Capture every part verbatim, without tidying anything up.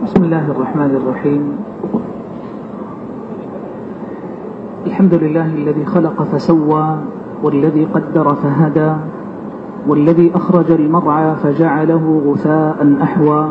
بسم الله الرحمن الرحيم. الحمد لله الذي خلق فسوى، والذي قدر فهدى، والذي أخرج المرعى فجعله غثاء أحوى.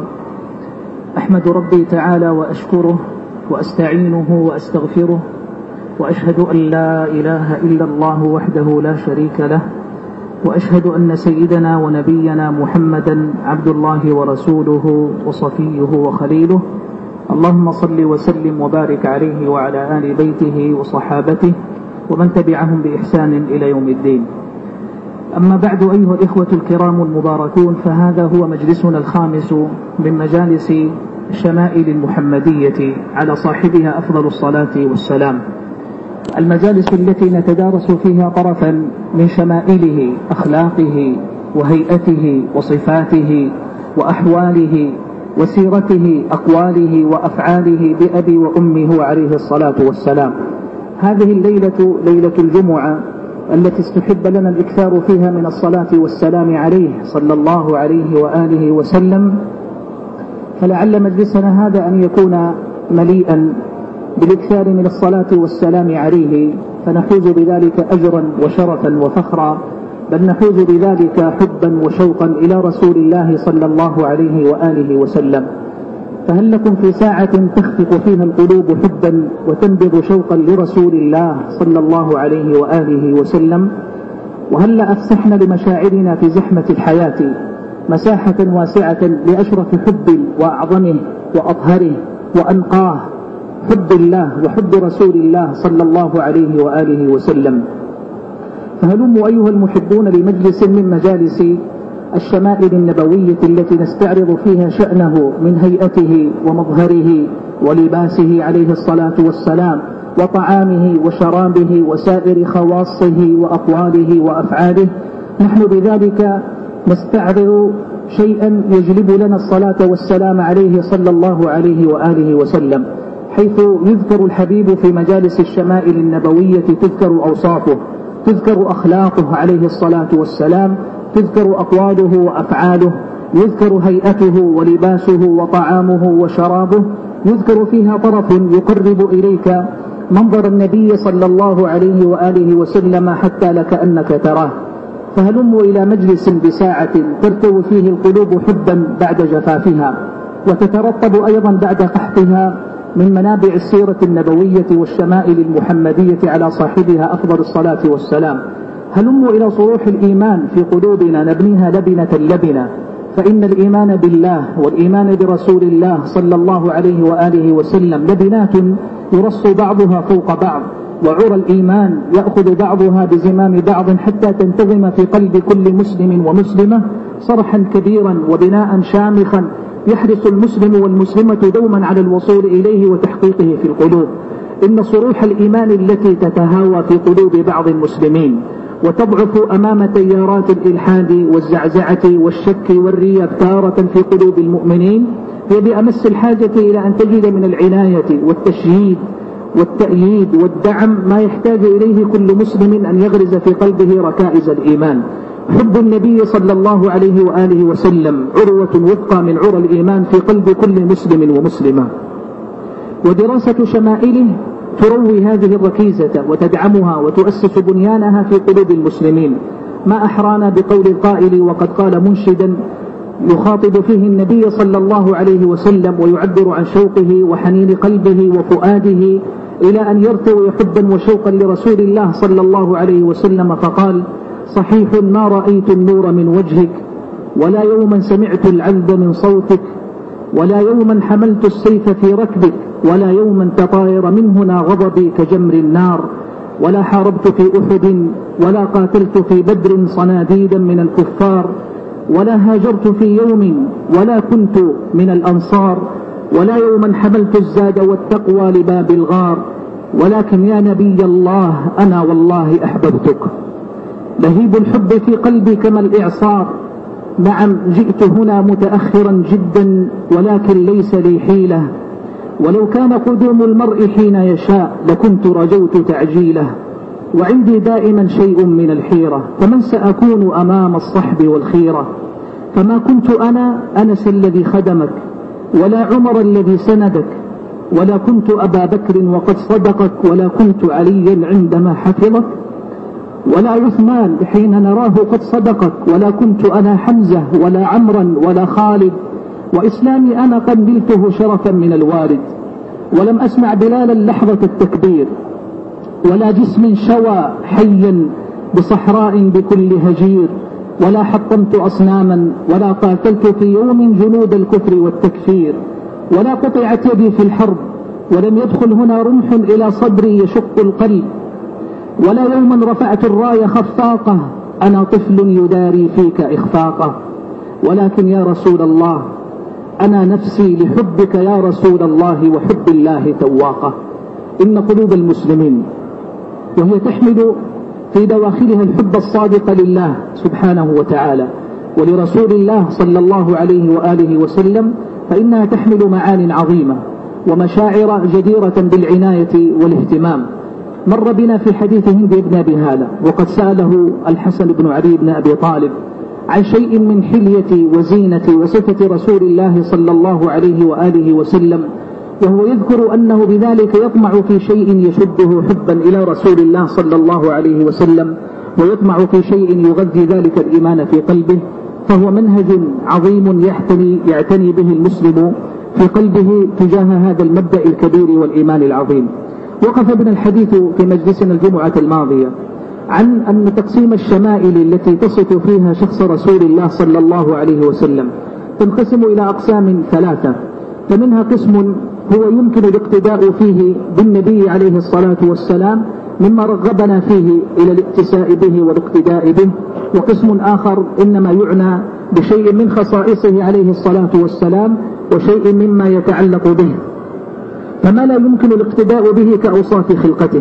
أحمد ربي تعالى وأشكره وأستعينه وأستغفره، وأشهد أن لا إله إلا الله وحده لا شريك له، وأشهد أن سيدنا ونبينا محمدا عبد الله ورسوله وصفيه وخليله. اللهم صل وسلم وبارك عليه وعلى آل بيته وصحابته ومن تبعهم بإحسان إلى يوم الدين. أما بعد، أيها الإخوة الكرام المباركون، فهذا هو مجلسنا الخامس من مجالس الشمائل المحمدية على صاحبها أفضل الصلاة والسلام، المجالس التي نتدارس فيها طرفا من شمائله، أخلاقه وهيئته وصفاته وأحواله وسيرته، أقواله وأفعاله بأبي وأمه عليه الصلاة والسلام. هذه الليلة ليلة الجمعة التي استحب لنا الإكثار فيها من الصلاة والسلام عليه صلى الله عليه وآله وسلم، فلعل مجلسنا هذا أن يكون مليئا بالإكثار من الصلاة والسلام عليه، فنحوز بذلك أجرا وشرفا وفخرا، بل نحوز بذلك حبا وشوقا إلى رسول الله صلى الله عليه وآله وسلم. فهل لكم في ساعة تخفق فيها القلوب حبا وتنبض شوقا لرسول الله صلى الله عليه وآله وسلم؟ وهل أفسحنا لمشاعرنا في زحمة الحياة مساحة واسعة لأشرف حب وأعظمه وأطهره وأنقاه، حب الله وحب رسول الله صلى الله عليه وآله وسلم؟ فهلموا أيها المحبون لمجلس من مجالس الشمائل النبوية التي نستعرض فيها شأنه من هيئته ومظهره ولباسه عليه الصلاة والسلام، وطعامه وشرابه وسائر خواصه وأقواله وأفعاله. نحن بذلك نستعرض شيئا يجلب لنا الصلاة والسلام عليه صلى الله عليه وآله وسلم، حيث يذكر الحبيب في مجالس الشمائل النبوية، تذكر أوصافه، تذكر أخلاقه عليه الصلاة والسلام، تذكر أقواله وأفعاله، يذكر هيئته ولباسه وطعامه وشرابه، يذكر فيها طرف يقرب إليك منظر النبي صلى الله عليه وآله وسلم حتى لكأنك تراه. فهلموا إلى مجلس بساعة ترتوي فيه القلوب حبا بعد جفافها، وتترطب أيضا بعد قحطها من منابع السيرة النبوية والشمائل المحمدية على صاحبها أفضل الصلاة والسلام. هلموا إلى صروح الإيمان في قلوبنا نبنيها لبنة لبنة، فإن الإيمان بالله والإيمان برسول الله صلى الله عليه وآله وسلم لبنات يرص بعضها فوق بعض، وعرى الإيمان يأخذ بعضها بزمام بعض حتى تنتظم في قلب كل مسلم ومسلمة صرحا كبيرا وبناء شامخا يحرص المسلم والمسلمة دوما على الوصول إليه وتحقيقه في القلوب. إن صروح الإيمان التي تتهاوى في قلوب بعض المسلمين وتضعف أمام تيارات الإلحاد والزعزعة والشك والريب تارة في قلوب المؤمنين هي بأمس الحاجة إلى أن تجد من العناية والتشييد والتأييد والدعم ما يحتاج إليه كل مسلم أن يغرز في قلبه ركائز الإيمان. حب النبي صلى الله عليه وآله وسلم عروة وثقى من عرى الإيمان في قلب كل مسلم ومسلمة، ودراسة شمائله تروي هذه الركيزة وتدعمها وتؤسس بنيانها في قلوب المسلمين. ما أحرانا بقول القائل وقد قال منشدا يخاطب فيه النبي صلى الله عليه وسلم ويعبر عن شوقه وحنين قلبه وفؤاده إلى أن يرتوي حبا وشوقا لرسول الله صلى الله عليه وسلم، فقال: صحيح ما رأيت النور من وجهك، ولا يوما سمعت العذب من صوتك، ولا يوما حملت السيف في ركبك، ولا يوما تطاير منهنا غضبي كجمر النار، ولا حاربت في أحد، ولا قاتلت في بدر صناديدا من الكفار، ولا هاجرت في يوم، ولا كنت من الأنصار، ولا يوما حملت الزاد والتقوى لباب الغار، ولكن يا نبي الله أنا والله أحببتك. لهيب الحب في قلبي كما الإعصار، نعم جئت هنا متأخرا جدا ولكن ليس لي حيلة، ولو كان قدوم المرء حين يشاء لكنت رجوت تعجيله، وعندي دائما شيء من الحيرة، فمن سأكون أمام الصحب والخيرة؟ فما كنت أنا أنس الذي خدمك، ولا عمر الذي سندك، ولا كنت أبا بكر وقد صدقك، ولا كنت عليا عندما حفظك، ولا عثمان حين نراه قد صدقك، ولا كنت أنا حمزة ولا عمرا ولا خالد، وإسلامي أنا قد نلته شرفا من الوالد، ولم أسمع بلالا لحظة التكبير، ولا جسم شوى حيا بصحراء بكل هجير، ولا حطمت أصناما، ولا قاتلت في يوم جنود الكفر والتكفير، ولا قطعت يدي في الحرب، ولم يدخل هنا رمح إلى صدري يشق القلب، ولا يوما رفعت الراية خفاقة، أنا طفل يداري فيك إخفاقه، ولكن يا رسول الله أنا نفسي لحبك يا رسول الله وحب الله تواقه. إن قلوب المسلمين وهي تحمل في دواخلها الحب الصادق لله سبحانه وتعالى ولرسول الله صلى الله عليه وآله وسلم، فإنها تحمل معان عظيمة ومشاعر جديرة بالعناية والاهتمام. مر بنا في حديث هند بن أبي هالة وقد سأله الحسن بن علي بن أبي طالب عن شيء من حلية وزينة وصفة رسول الله صلى الله عليه وآله وسلم، وهو يذكر أنه بذلك يطمع في شيء يشده حبا إلى رسول الله صلى الله عليه وسلم، ويطمع في شيء يغذي ذلك الإيمان في قلبه، فهو منهج عظيم يعتني, يعتني به المسلم في قلبه تجاه هذا المبدأ الكبير والإيمان العظيم. وقف بنا الحديث في مجلسنا الجمعة الماضية عن أن تقسيم الشمائل التي تصف فيها شخص رسول الله صلى الله عليه وسلم تنقسم إلى أقسام ثلاثة، فمنها قسم هو يمكن الاقتداء فيه بالنبي عليه الصلاة والسلام مما رغبنا فيه إلى الاقتساء به والاقتداء به، وقسم آخر إنما يعنى بشيء من خصائصه عليه الصلاة والسلام وشيء مما يتعلق به، فما لا يمكن الاقتداء به كأوصاف خلقته،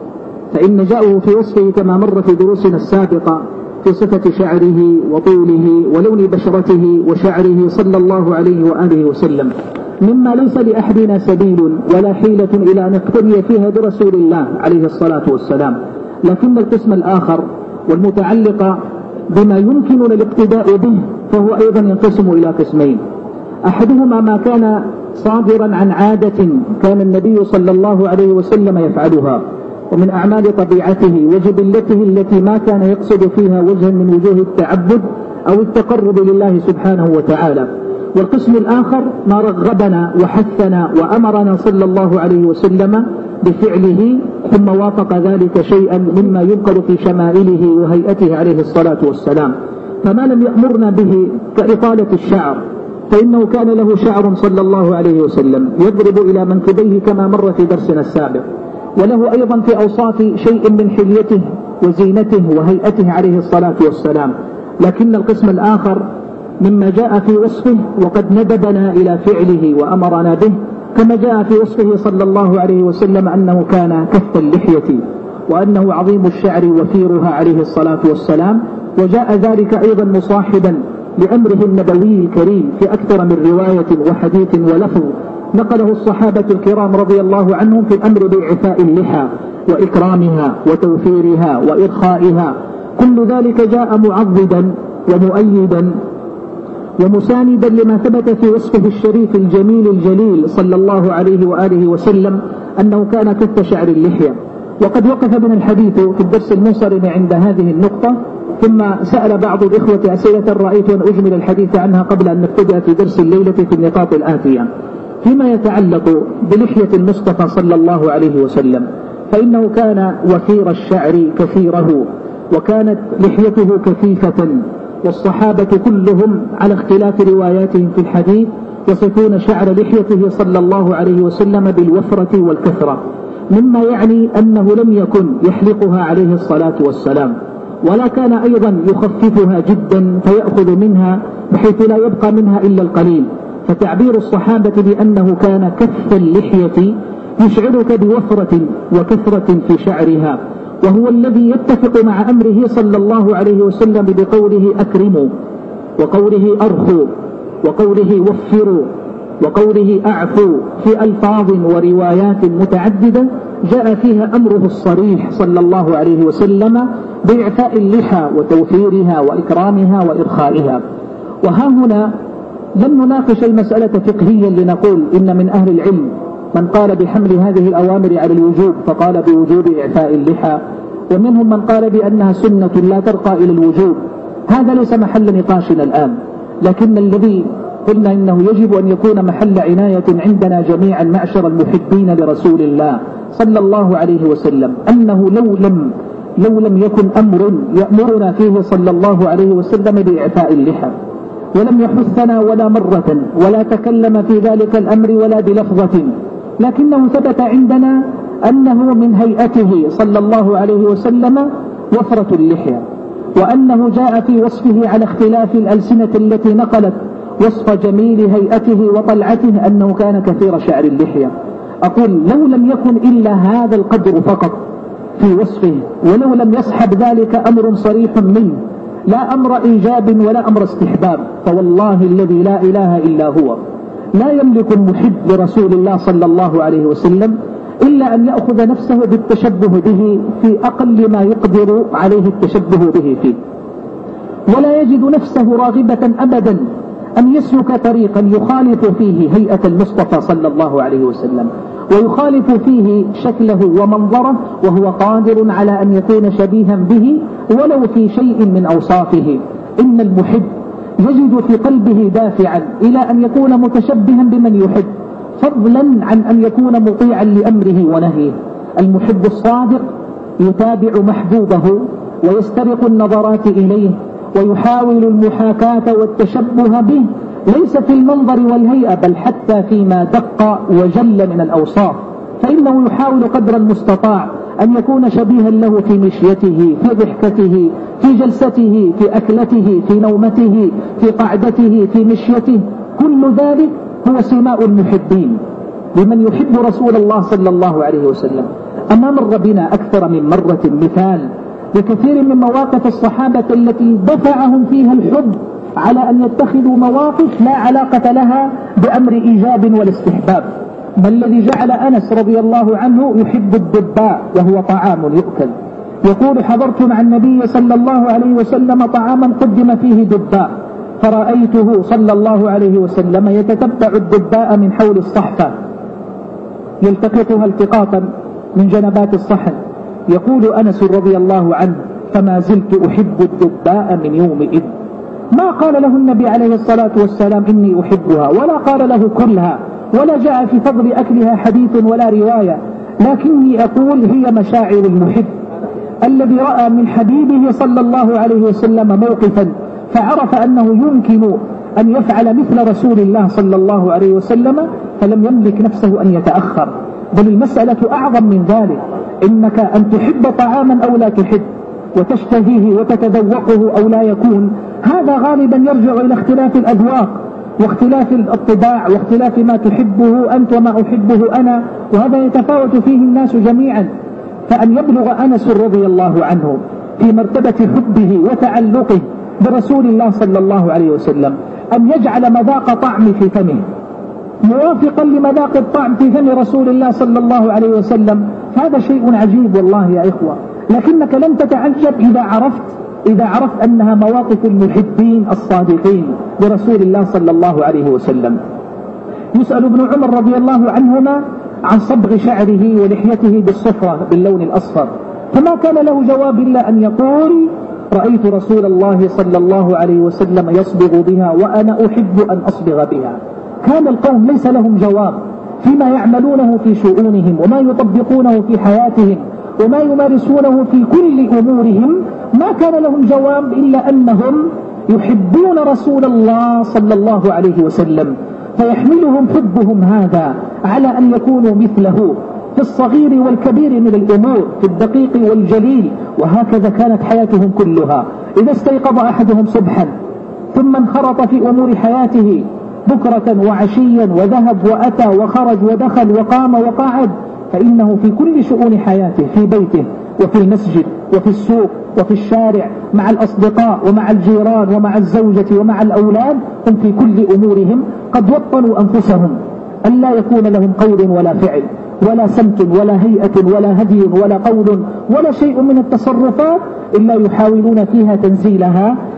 فإن جاءه في وصفه كما مر في دروسنا السابقة في صفة شعره وطوله ولون بشرته وشعره صلى الله عليه وآله وسلم مما ليس لأحدنا سبيل ولا حيلة إلى أن نقتدي فيها برسول الله عليه الصلاة والسلام. لكن القسم الآخر والمتعلق بما يمكن الاقتداء به فهو أيضا ينقسم إلى قسمين، أحدهما ما كان صادرا عن عادة كان النبي صلى الله عليه وسلم يفعلها ومن أعمال طبيعته وجبلته التي ما كان يقصد فيها وجها من وجوه التعبد أو التقرب لله سبحانه وتعالى، والقسم الآخر ما رغبنا وحثنا وأمرنا صلى الله عليه وسلم بفعله ثم وافق ذلك شيئا مما ينقل في شمائله وهيئته عليه الصلاة والسلام. فما لم يأمرنا به كإطالة الشعر فإنه كان له شعر صلى الله عليه وسلم يضرب إلى منكبيه كما مر في درسنا السابق، وله أيضا في أوصاف شيء من حليته وزينته وهيئته عليه الصلاة والسلام. لكن القسم الآخر مما جاء في وصفه وقد ندبنا إلى فعله وأمرنا به، كما جاء في وصفه صلى الله عليه وسلم أنه كان كف اللحية وأنه عظيم الشعر وفيرها عليه الصلاة والسلام، وجاء ذلك أيضا مصاحبا لأمره النبوي الكريم في أكثر من رواية وحديث ولفظ نقله الصحابة الكرام رضي الله عنهم في الأمر بإعفاء اللحى وإكرامها وتوفيرها وإرخائها. كل ذلك جاء معضدا ومؤيدا ومساندا لما ثبت في وصفه الشريف الجميل الجليل صلى الله عليه وآله وسلم أنه كان كف شعر اللحية. وقد وقف من الحديث في الدرس المنصرم عند هذه النقطة، ثم سأل بعض الإخوة أسئلة رأيت أن أجمل الحديث عنها قبل أن نبتدأ في درس الليلة في النقاط الآتية. فيما يتعلق بلحية المصطفى صلى الله عليه وسلم فإنه كان وفير الشعر كثيره وكانت لحيته كثيفة، والصحابة كلهم على اختلاف رواياتهم في الحديث يصفون شعر لحيته صلى الله عليه وسلم بالوفرة والكثرة، مما يعني أنه لم يكن يحلقها عليه الصلاة والسلام، ولا كان أيضا يخففها جدا فيأخذ منها بحيث لا يبقى منها إلا القليل. فتعبير الصحابة بأنه كان كف اللحية يشعرك بوفرة وكثرة في شعرها، وهو الذي يتفق مع أمره صلى الله عليه وسلم بقوله أكرموا وقوله أرخوا وقوله وفروا وقوله أعفوا في ألفاظ وروايات متعددة جاء فيها أمره الصريح صلى الله عليه وسلم بإعفاء اللحى وتوفيرها وإكرامها وإرخائها. وها هنا لن نناقش المسألة فقهيا لنقول إن من أهل العلم من قال بحمل هذه الأوامر على الوجوب فقال بوجوب إعفاء اللحى، ومنهم من قال بأنها سنة لا ترقى إلى الوجوب. هذا ليس محل نقاشنا الآن، لكن الذي قلنا إنه يجب أن يكون محل عناية عندنا جميعا معشر المحبين لرسول الله صلى الله عليه وسلم أنه لو لم لو لم يكن أمر يأمرنا فيه صلى الله عليه وسلم بإعفاء اللحى ولم يحثنا ولا مرة ولا تكلم في ذلك الأمر ولا بلفظة، لكنه ثبت عندنا أنه من هيئته صلى الله عليه وسلم وفرة اللحية، وأنه جاء في وصفه على اختلاف الألسنة التي نقلت وصف جميل هيئته وطلعته أنه كان كثير شعر اللحية. أقول لو لم يكن إلا هذا القدر فقط في وصفه، ولو لم يصحب ذلك أمر صريح منه لا أمر إيجاب ولا أمر استحباب، فوالله الذي لا إله إلا هو لا يملك المحب لرسول الله صلى الله عليه وسلم إلا أن يأخذ نفسه بالتشبه به في أقل ما يقدر عليه التشبه به فيه، ولا يجد نفسه راغبة أبدا أن يسلك طريقا يخالف فيه هيئة المصطفى صلى الله عليه وسلم ويخالف فيه شكله ومنظره، وهو قادر على أن يكون شبيها به ولو في شيء من أوصافه. إن المحب يجد في قلبه دافعا إلى أن يكون متشبها بمن يحب، فضلا عن أن يكون مطيعا لأمره ونهيه. المحب الصادق يتابع محبوبه ويسترق النظرات إليه ويحاول المحاكاة والتشبه به، ليس في المنظر والهيئة بل حتى فيما دق وجل من الأوصاف، فإنه يحاول قدر المستطاع أن يكون شبيها له في مشيته، في ضحكته، في جلسته، في أكلته، في نومته، في قعدته، في مشيته. كل ذلك هو سماء المحبين لمن يحب رسول الله صلى الله عليه وسلم. أما مر بنا أكثر من مرة مثال لكثير من مواقف الصحابة التي دفعهم فيها الحب على أن يتخذوا مواقف لا علاقة لها بأمر إيجاب ولا استحباب. ما الذي جعل أنس رضي الله عنه يحب الدباء وهو طعام يؤكل؟ يقول حضرت مع النبي صلى الله عليه وسلم طعاما قدم فيه دباء، فرأيته صلى الله عليه وسلم يتتبع الدباء من حول الصحفة يلتقطها التقاطا من جنبات الصحن. يقول أنس رضي الله عنه فما زلت أحب الدباء من يومئذ. ما قال له النبي عليه الصلاة والسلام إني أحبها، ولا قال له كلها، ولا جاء في فضل أكلها حديث ولا رواية، لكني أقول هي مشاعر المحب الذي رأى من حبيبه صلى الله عليه وسلم موقفا فعرف أنه يمكن أن يفعل مثل رسول الله صلى الله عليه وسلم، فلم يملك نفسه أن يتأخر. بل المسألة أعظم من ذلك، إنك أن تحب طعاما أو لا تحب، وتشتهيه وتتذوقه أو لا يكون، هذا غالبا يرجع إلى اختلاف الأذواق واختلاف الطباع واختلاف ما تحبه أنت وما أحبه أنا، وهذا يتفاوت فيه الناس جميعا. فأن يبلغ أنس رضي الله عنه في مرتبة حبه وتعلقه برسول الله صلى الله عليه وسلم أن يجعل مذاق طعم في فمه موافقا لمذاق الطعم في فم رسول الله صلى الله عليه وسلم، هذا شيء عجيب والله يا إخوة. لكنك لن تتعجب إذا عرفت إذا عرفت أنها مواقف المحبين الصادقين لرسول الله صلى الله عليه وسلم. يسأل ابن عمر رضي الله عنهما عن صبغ شعره ولحيته بالصفرة باللون الأصفر، فما كان له جواب إلا أن يقول رأيت رسول الله صلى الله عليه وسلم يصبغ بها وأنا أحب أن أصبغ بها. كان القوم ليس لهم جواب فيما يعملونه في شؤونهم وما يطبقونه في حياتهم وما يمارسونه في كل أمورهم، ما كان لهم جواب إلا أنهم يحبون رسول الله صلى الله عليه وسلم، فيحملهم حبهم هذا على أن يكونوا مثله في الصغير والكبير من الأمور، في الدقيق والجليل. وهكذا كانت حياتهم كلها. إذا استيقظ أحدهم صبحا ثم انخرط في أمور حياته بكرة وعشيا وذهب وأتى وخرج ودخل وقام وقعد، فإنه في كل شؤون حياته، في بيته وفي المسجد وفي السوق وفي الشارع مع الأصدقاء ومع الجيران ومع الزوجة ومع الأولاد، هم في كل أمورهم قد وطنوا أنفسهم أن لا يكون لهم قول ولا فعل ولا سمت ولا هيئة ولا هدي ولا قول ولا شيء من التصرفات إلا يحاولون فيها تنزيلها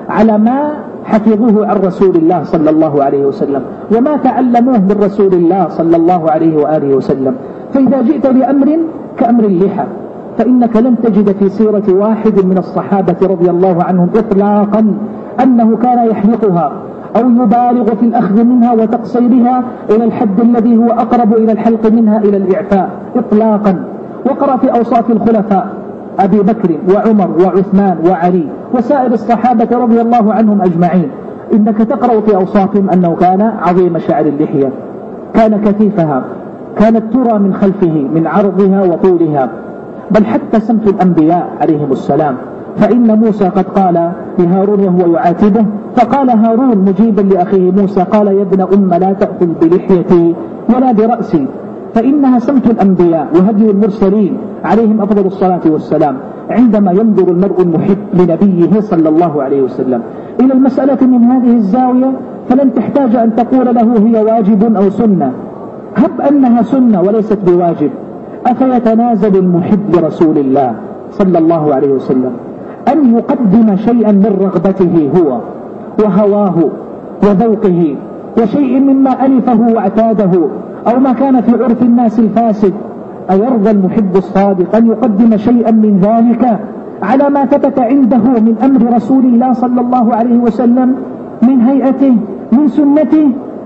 على ما حفظوه عن رسول الله صلى الله عليه وسلم وما تعلموه من رسول الله صلى الله عليه وآله وسلم. فإذا جئت لأمر كأمر اللحى فإنك لن تجد في سيرة واحد من الصحابة رضي الله عنهم إطلاقا أنه كان يحلقها أو يبالغ في الأخذ منها وتقصيرها إلى الحد الذي هو أقرب إلى الحلق منها إلى الإعفاء إطلاقا. وقرأ في أوصاف الخلفاء أبي بكر وعمر وعثمان وعلي وسائر الصحابة رضي الله عنهم أجمعين، إنك تقرأ في أوصافهم أنه كان عظيم شعر اللحية، كان كثيفها، كانت ترى من خلفه من عرضها وطولها، بل حتى سمت الأنبياء عليهم السلام. فإن موسى قد قال لهارون وهو يعاتبه، فقال هارون مجيبا لأخيه موسى قال يا ابن أم لا تأخذ بلحيتي ولا برأسي، فإنها سمت الأنبياء وهدي المرسلين عليهم أفضل الصلاة والسلام عندما ينظر المرء المحب لنبيه صلى الله عليه وسلم إلى المسألة من هذه الزاوية، فلن تحتاج أن تقول له هي واجب أو سنة، هب أنها سنة وليست بواجب. أفيتنازل المحب لرسول الله صلى الله عليه وسلم أن يقدم شيئا من رغبته هو وهواه وذوقه وشيء مما ألفه واعتاده أو ما كان في عرف الناس الفاسد؟ أيرضى المحب الصادق أن يقدم شيئا من ذلك على ما ثبت عنده من أمر رسول الله صلى الله عليه وسلم من هيئته من سنته؟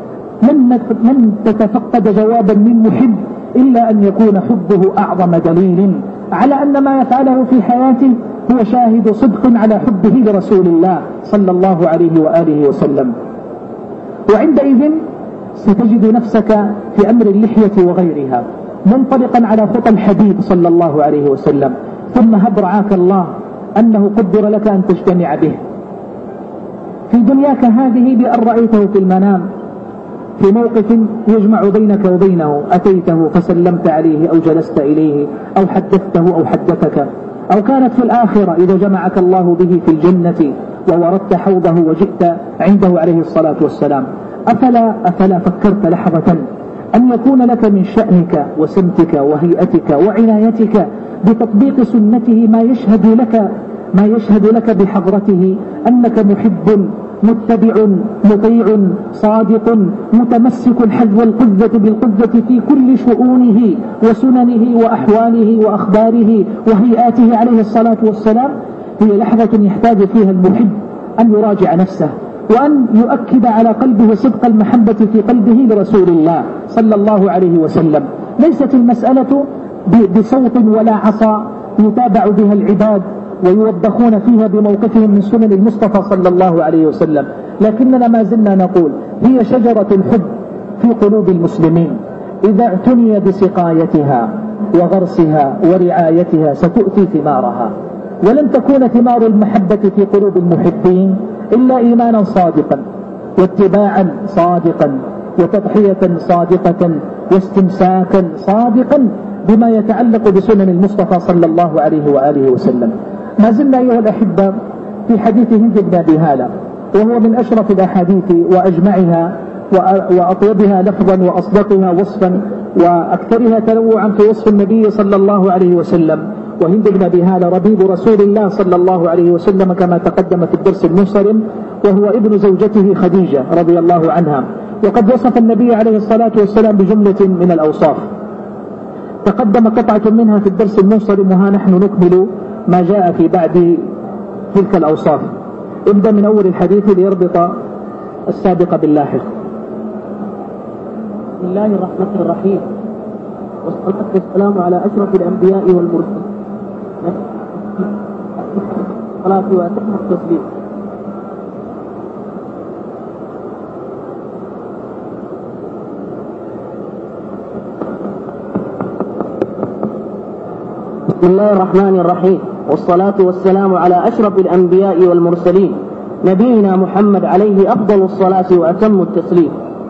لن تتفقد جوابا من محب إلا أن يكون حبه أعظم دليل على أن ما يفعله في حياته هو شاهد صدق على حبه لرسول الله صلى الله عليه وآله وسلم. وعندئذ ستجد نفسك في أمر اللحية وغيرها منطلقا على خطى الحبيب صلى الله عليه وسلم، ثم هب رعاك الله أنه قدر لك أن تجتمع به في دنياك هذه بأن رأيته في المنام في موقف يجمع بينك وبينه، أتيته فسلمت عليه أو جلست إليه أو حدثته أو حدثك، أو كانت في الآخرة إذا جمعك الله به في الجنة ووردت حوضه وجئت عنده عليه الصلاة والسلام. أفلا, أفلا فكرت لحظة أن يكون لك من شأنك وسمتك وهيئتك وعنايتك بتطبيق سنته ما يشهد لك ما يشهد لك بحضرته أنك محب متبع مطيع صادق متمسك حذو القذة بالقذة في كل شؤونه وسننه وأحواله وأخباره وهيئاته عليه الصلاة والسلام؟ هي لحظة يحتاج فيها المحب أن يراجع نفسه وأن يؤكد على قلبه صدق المحبة في قلبه لرسول الله صلى الله عليه وسلم. ليست المسألة بصوت ولا عصا يتابع بها العباد ويوضخون فيها بموقفهم من سنن المصطفى صلى الله عليه وسلم، لكننا ما زلنا نقول هي شجرة الحب في قلوب المسلمين، إذا اعتني بسقايتها وغرسها ورعايتها ستؤتي ثمارها، ولن تكون ثمار المحبة في قلوب المحبين إلا إيمانا صادقا واتباعا صادقا وتضحية صادقة واستمساكا صادقا بما يتعلق بسنن المصطفى صلى الله عليه وآله وسلم. ما زلنا أيها الأحبة في حديث هند بن أبي هالة، وهو من أشرف الأحاديث وأجمعها وأطيبها لفظا وأصدقها وصفا وأكثرها تنوعا في وصف النبي صلى الله عليه وسلم. وهند بن أبي هالة ربيب رسول الله صلى الله عليه وسلم كما تقدم في الدرس المنصرم، وهو ابن زوجته خديجة رضي الله عنها، وقد وصف النبي عليه الصلاة والسلام بجملة من الأوصاف تقدم قطعة منها في الدرس المنصرم، وها نحن نكمل ما جاء في بعد تلك الأوصاف. ابدأ من أول الحديث ليربط السابق باللاحق. بسم الله الرحمن الرحيم، والصلاة والسلام على أشرف الأنبياء والمرسلين، الصلاة وأتم التسليم. بسم الله الرحمن الرحيم، والصلاة والسلام على أشرف الأنبياء والمرسلين، نبينا محمد عليه أفضل الصلاة وأتم التسليم.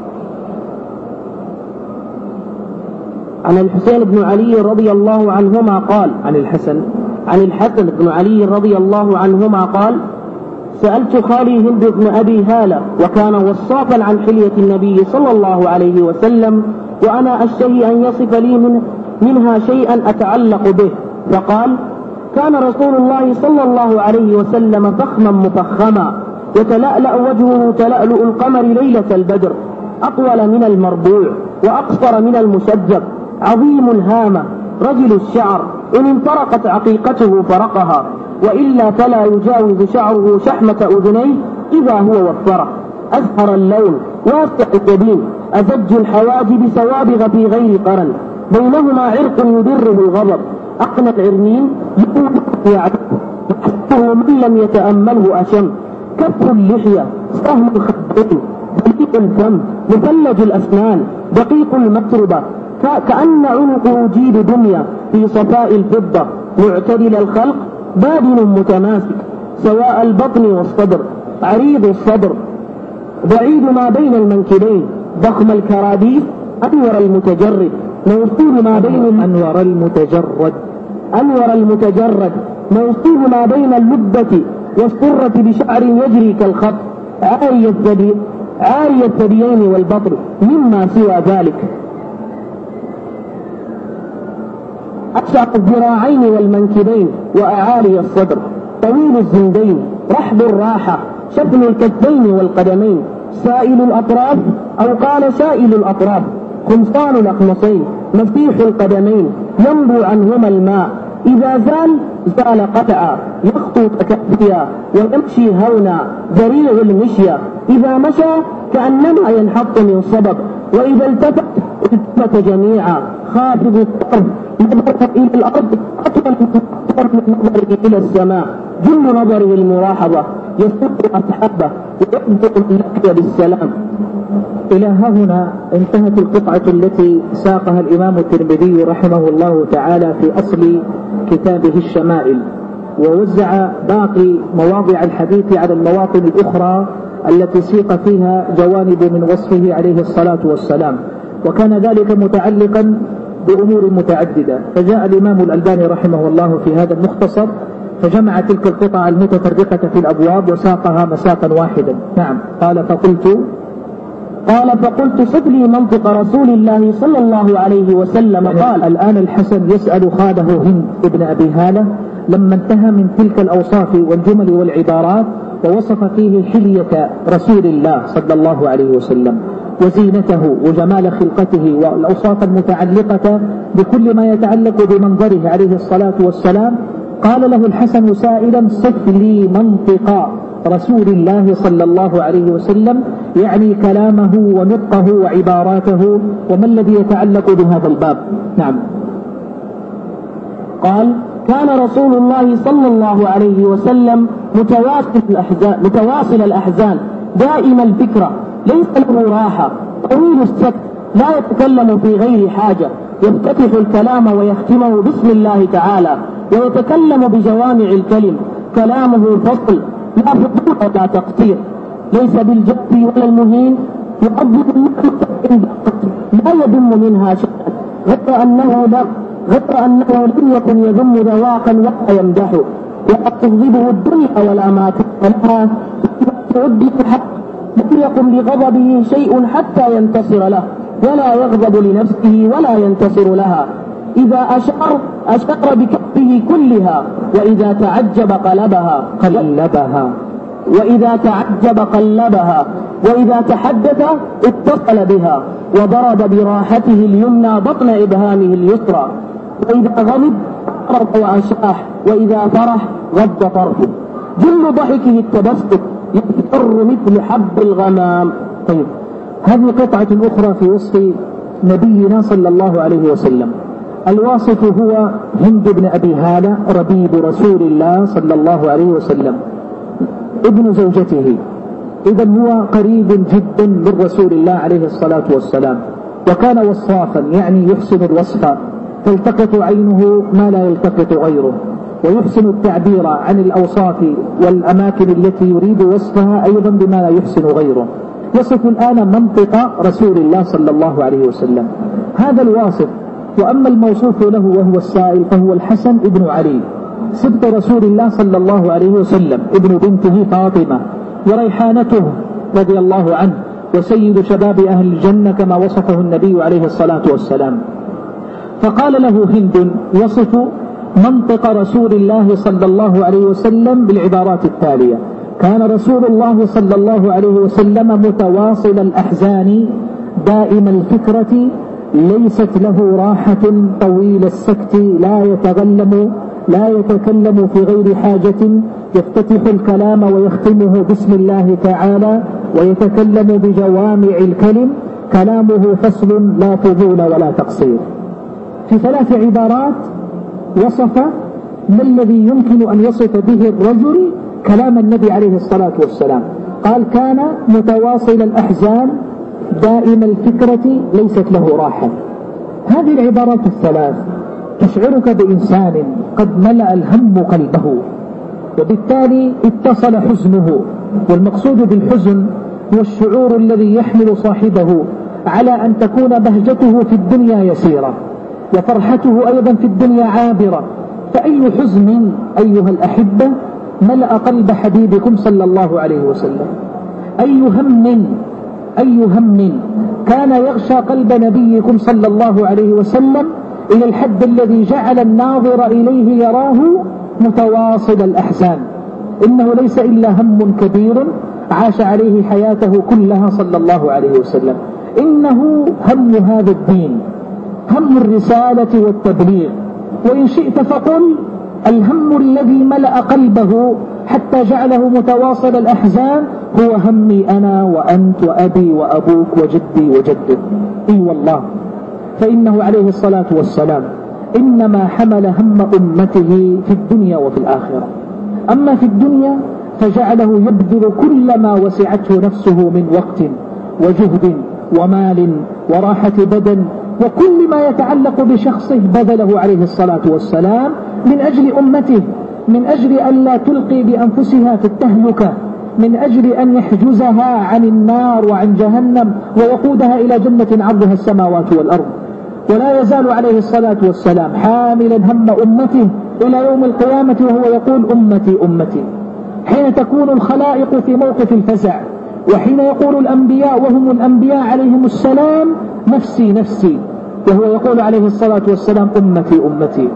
عن الحسين بن علي رضي الله عنهما قال عن الحسن عن الحسن بن علي رضي الله عنهما قال: سألت خالي هند بن أبي هالة، وكان وصافا عن حلية النبي صلى الله عليه وسلم، وأنا أشتهي أن يصف لي من منها شيئا أتعلق به، فقال: كان رسول الله صلى الله عليه وسلم فخما مفخما، يتلألأ وجهه تلألؤ القمر ليلة البدر، أطول من المربوع وأقصر من المشذب، عظيم الهامة، رجل الشعر، إن انطرقت عقيقته فرقها، وإلا فلا يجاوز شعره شحمة أذنيه إذا هو وفره، أزهر اللون، واسع الجبين، أزج الحواجب، سوابغ في غير قرن، بينهما عرق يدره الغضب، أقنى العرنين يعرفه من لم يتأمله أشم، كف اللحية، سهم الخدين، دقيق الفم، مثلج الأسنان، دقيق المتربة، كأن عنقه جيد دمية في صفاء الفضة، معتدل الخلق، بادن متماسك، سواء البطن والصدر، عريض الصدر، بعيد ما بين المنكبين، ضخم الكراديس، أنور المتجرد، موصول ما بين أنور المتجرد أنور المتجرد موصول ما بين اللبة والسرة بشعر يجري كالخط، عاري الثدي عاري الثديين والبطن مما سوى ذلك، أشعر الذراعين والمنكبين وأعالي الصدر، طويل الزندين، رحب الراحة، شفن الكتفين والقدمين، سائل الأطراف أو قال سائل الأطراف، خمصان الأخمصين، مسيح القدمين، ينبو عنهما الماء، إذا زال زال قطعا، يخطو تكفيا ويمشي هونا، ذريع المشية، إذا مشى كأنما ينحط من صبب، وإذا التفت التفت جميعا، خافض الطرف، نظر إلى الأرض أطول من نظره إلى السماء، جل نظره الملاحظة، يسد أصحابه ويبدأ اللقي بالسلام. إلى هنا انتهت القطعة التي ساقها الإمام الترمذي رحمه الله تعالى في أصل كتابه الشمائل، ووزع باقي مواضع الحديث على المواطن الأخرى التي سيق فيها جوانب من وصفه عليه الصلاة والسلام، وكان ذلك متعلقا بأمور متعددة، فجاء الإمام الألباني رحمه الله في هذا المختصر فجمع تلك القطع المتفرقة في الأبواب وساقها مساقا واحدا. نعم. قال فقلت قال فقلت صف لي منطق رسول الله صلى الله عليه وسلم. قال الآن الحسن يسأل خاله هند ابن أبي هالة لما انتهى من تلك الأوصاف والجمل والعبارات ووصف فيه حلية رسول الله صلى الله عليه وسلم وزينته وجمال خلقته والأوصاف المتعلقة بكل ما يتعلق بمنظره عليه الصلاة والسلام، قال له الحسن سائلا صف لي منطق رسول الله صلى الله عليه وسلم، يعني كلامه ونطقه وعباراته وما الذي يتعلق بهذا الباب. نعم. قال كان رسول الله صلى الله عليه وسلم متواصل الأحزان, متواصل الأحزان دائم الفكرة، ليس له راحة، طويل السكت، لا يتكلم في غير حاجة، يفتتح الكلام ويختمه بسم الله تعالى، ويتكلم بجوامع الكلم، كلامه فصل لا فضول ولا تقصير، ليس بالجد ولا المهين، يقضي لا يذم منها شيئا، غير أنه لا غير أنه لم يكن يذم ذواقا ولا يمدحه، وقد تغضبه الدنيا ولا ما كان لها، تعد الحق، لم يكن لغضبه شيء حتى ينتصر له، ولا يغضب لنفسه ولا ينتصر لها، إذا أشار أشار بكفه كلها، وإذا تعجب قلبها قلبها وإذا تعجب قلبها وإذا تحدث اتصل بها، وضرب براحته اليمنى بطن إبهامه اليسرى، وإذا غضب أعرض وأشاح، وإذا فرح غض طرفه، جل ضحكه التبسط، يكثر مثل حب الغمام. طيب، هذه قطعة أخرى في وصف نبينا صلى الله عليه وسلم. الواصف هو هند بن أبي هالة ربيب رسول الله صلى الله عليه وسلم ابن زوجته، إذن هو قريب جدا من رسول الله عليه الصلاة والسلام، وكان وصافا يعني يحسن الوصف، تلتقط عينه ما لا يلتقط غيره، ويحسن التعبير عن الأوصاف والأماكن التي يريد وصفها أيضا بما لا يحسن غيره. يصف الآن منطق رسول الله صلى الله عليه وسلم، هذا الواصف. وأما الموصوف له وهو السائل فهو الحسن ابن علي سبط رسول الله صلى الله عليه وسلم، ابن بنته فاطمة، وريحانته رضي الله عنه، وسيد شباب أهل الجنة كما وصفه النبي عليه الصلاة والسلام. فقال له هند يصف منطق رسول الله صلى الله عليه وسلم بالعبارات التالية: كان رسول الله صلى الله عليه وسلم متواصل الأحزان دائم الفكرة ليست له راحة طويل السكت لا يتغلم لا يتكلم في غير حاجة يفتتح الكلام ويختمه بسم الله تعالى ويتكلم بجوامع الكلم كلامه فصل لا فضول ولا تقصير. في ثلاث عبارات وصف ما الذي يمكن أن يصف به الرجل كلام النبي عليه الصلاة والسلام. قال كان متواصل الأحزان دائم الفكرة ليست له راحة. هذه العبارات الثلاث تشعرك بإنسان قد ملأ الهم قلبه وبالتالي اتصل حزنه، والمقصود بالحزن هو الشعور الذي يحمل صاحبه على أن تكون بهجته في الدنيا يسيرة وفرحته أيضا في الدنيا عابرة. فأي حزن أيها الأحبة ملأ قلب حبيبكم صلى الله عليه وسلم؟ أي هم أي هم كان يغشى قلب نبيكم صلى الله عليه وسلم إلى الحد الذي جعل الناظر إليه يراه متواصل الأحزان؟ إنه ليس إلا هم كبير عاش عليه حياته كلها صلى الله عليه وسلم. إنه هم هذا الدين، هم الرسالة والتبليغ، وإن شئت فقل الهم الذي ملأ قلبه حتى جعله متواصل الأحزان هو همي أنا وأنت وأبي وأبوك وجدي وجدك. إي والله، فإنه عليه الصلاة والسلام إنما حمل هم أمته في الدنيا وفي الآخرة. أما في الدنيا فجعله يبذل كل ما وسعته نفسه من وقت وجهد ومال وراحة بدن وكل ما يتعلق بشخصه بذله عليه الصلاة والسلام من أجل أمته، من أجل أن لا تلقي بأنفسها في التهلكة، من أجل أن يحجزها عن النار وعن جهنم ويقودها إلى جنة عرضها السماوات والأرض. ولا يزال عليه الصلاة والسلام حاملا هم أمته إلى يوم القيامة وهو يقول أمتي أمتي، حين تكون الخلائق في موقف الفزع، وحين يقول الأنبياء وهم الأنبياء عليهم السلام نفسي نفسي، وهو يقول عليه الصلاة والسلام أمتي أمتي.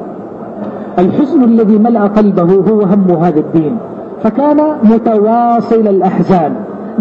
الحزن الذي ملأ قلبه هو هم هذا الدين، فكان متواصل الأحزان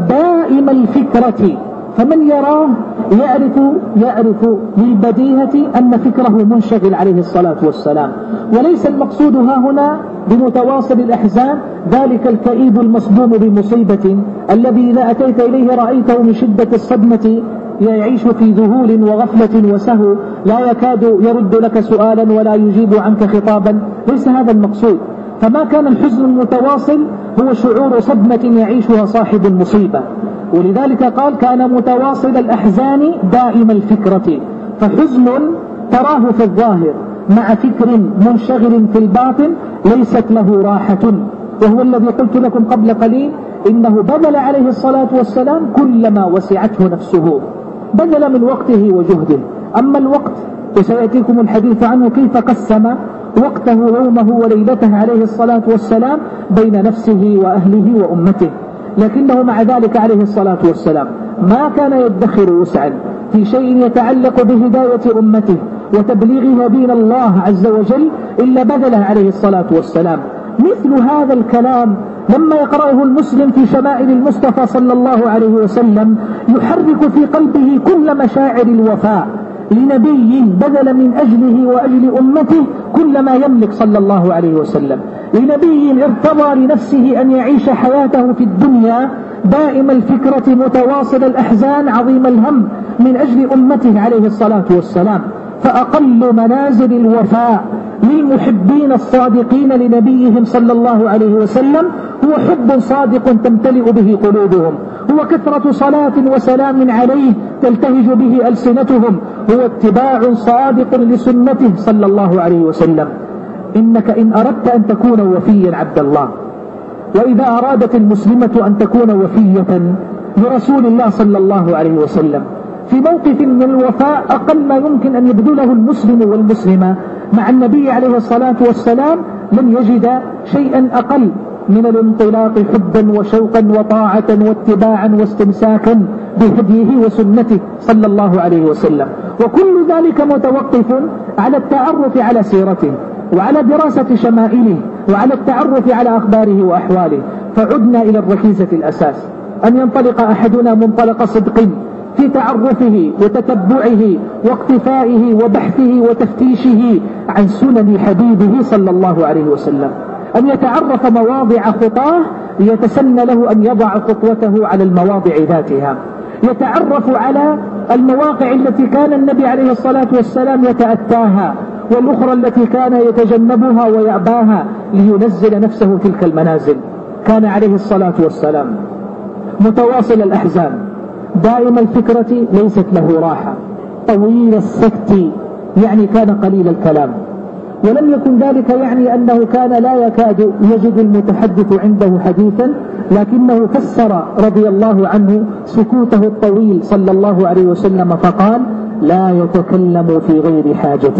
دائم الفكرة، فمن يراه يعرف يعرف للبديهة أن فكره منشغل عليه الصلاة والسلام. وليس المقصود ها هنا بمتواصل الأحزان ذلك الكئيب المصدوم بمصيبة الذي إذا أتيت إليه رأيته من شدة الصدمة يعيش في ذهول وغفلة وسهو لا يكاد يرد لك سؤالا ولا يجيب عنك خطابا، ليس هذا المقصود. فما كان الحزن المتواصل هو شعور صدمة يعيشها صاحب المصيبة، ولذلك قال كان متواصل الأحزان دائم الفكرة. فحزن تراه في الظاهر مع فكر منشغل في الباطن ليست له راحة، وهو الذي قلت لكم قبل قليل إنه بذل عليه الصلاة والسلام كل ما وسعته نفسه، بذل من وقته وجهده. أما الوقت وسيأتيكم الحديث عنه كيف قسم وقته يومه وليلته عليه الصلاة والسلام بين نفسه وأهله وأمته، لكنه مع ذلك عليه الصلاة والسلام ما كان يدخر وسعا في شيء يتعلق بهداية أمته وتبليغها دين الله عز وجل إلا بذله عليه الصلاة والسلام. مثل هذا الكلام لما يقرأه المسلم في شمائل المصطفى صلى الله عليه وسلم يحرك في قلبه كل مشاعر الوفاء لنبي بذل من أجله وأجل أمته كل ما يملك صلى الله عليه وسلم، لنبي ارتضى لنفسه أن يعيش حياته في الدنيا دائم الفكرة متواصل الأحزان عظيم الهم من أجل أمته عليه الصلاة والسلام. فأقل منازل الوفاء للمحبين الصادقين لنبيهم صلى الله عليه وسلم هو حب صادق تمتلئ به قلوبهم، هو كثرة صلاة وسلام عليه تلتهج به ألسنتهم، هو اتباع صادق لسنته صلى الله عليه وسلم. إنك إن أردت أن تكون وفيا عبد الله، وإذا أرادت المسلمة أن تكون وفية لرسول الله صلى الله عليه وسلم في موقف من الوفاء أقل ما يمكن أن يبذله المسلم والمسلمة مع النبي عليه الصلاة والسلام لن يجد شيئا أقل من الانطلاق حبا وشوقا وطاعة واتباعا واستمساكا بهديه وسنته صلى الله عليه وسلم. وكل ذلك متوقف على التعرف على سيرته وعلى دراسة شمائله وعلى التعرف على أخباره وأحواله. فعدنا إلى الركيزة الأساس، أن ينطلق أحدنا منطلق صدق في تعرفه وتتبعه واقتفائه وبحثه وتفتيشه عن سنن حبيبه صلى الله عليه وسلم، أن يتعرف مواضع خطاه ليتسن له أن يضع خطوته على المواضع ذاتها، يتعرف على المواقع التي كان النبي عليه الصلاة والسلام يتأتاها والأخرى التي كان يتجنبها ويأباها لينزل نفسه تلك المنازل. كان عليه الصلاة والسلام متواصل الأحزان، دائم الفكرة ليست له راحة، طويل السكت يعني كان قليل الكلام، ولم يكن ذلك يعني أنه كان لا يكاد يجد المتحدث عنده حديثا، لكنه فسر رضي الله عنه سكوته الطويل صلى الله عليه وسلم فقال: لا يتكلم في غير حاجة.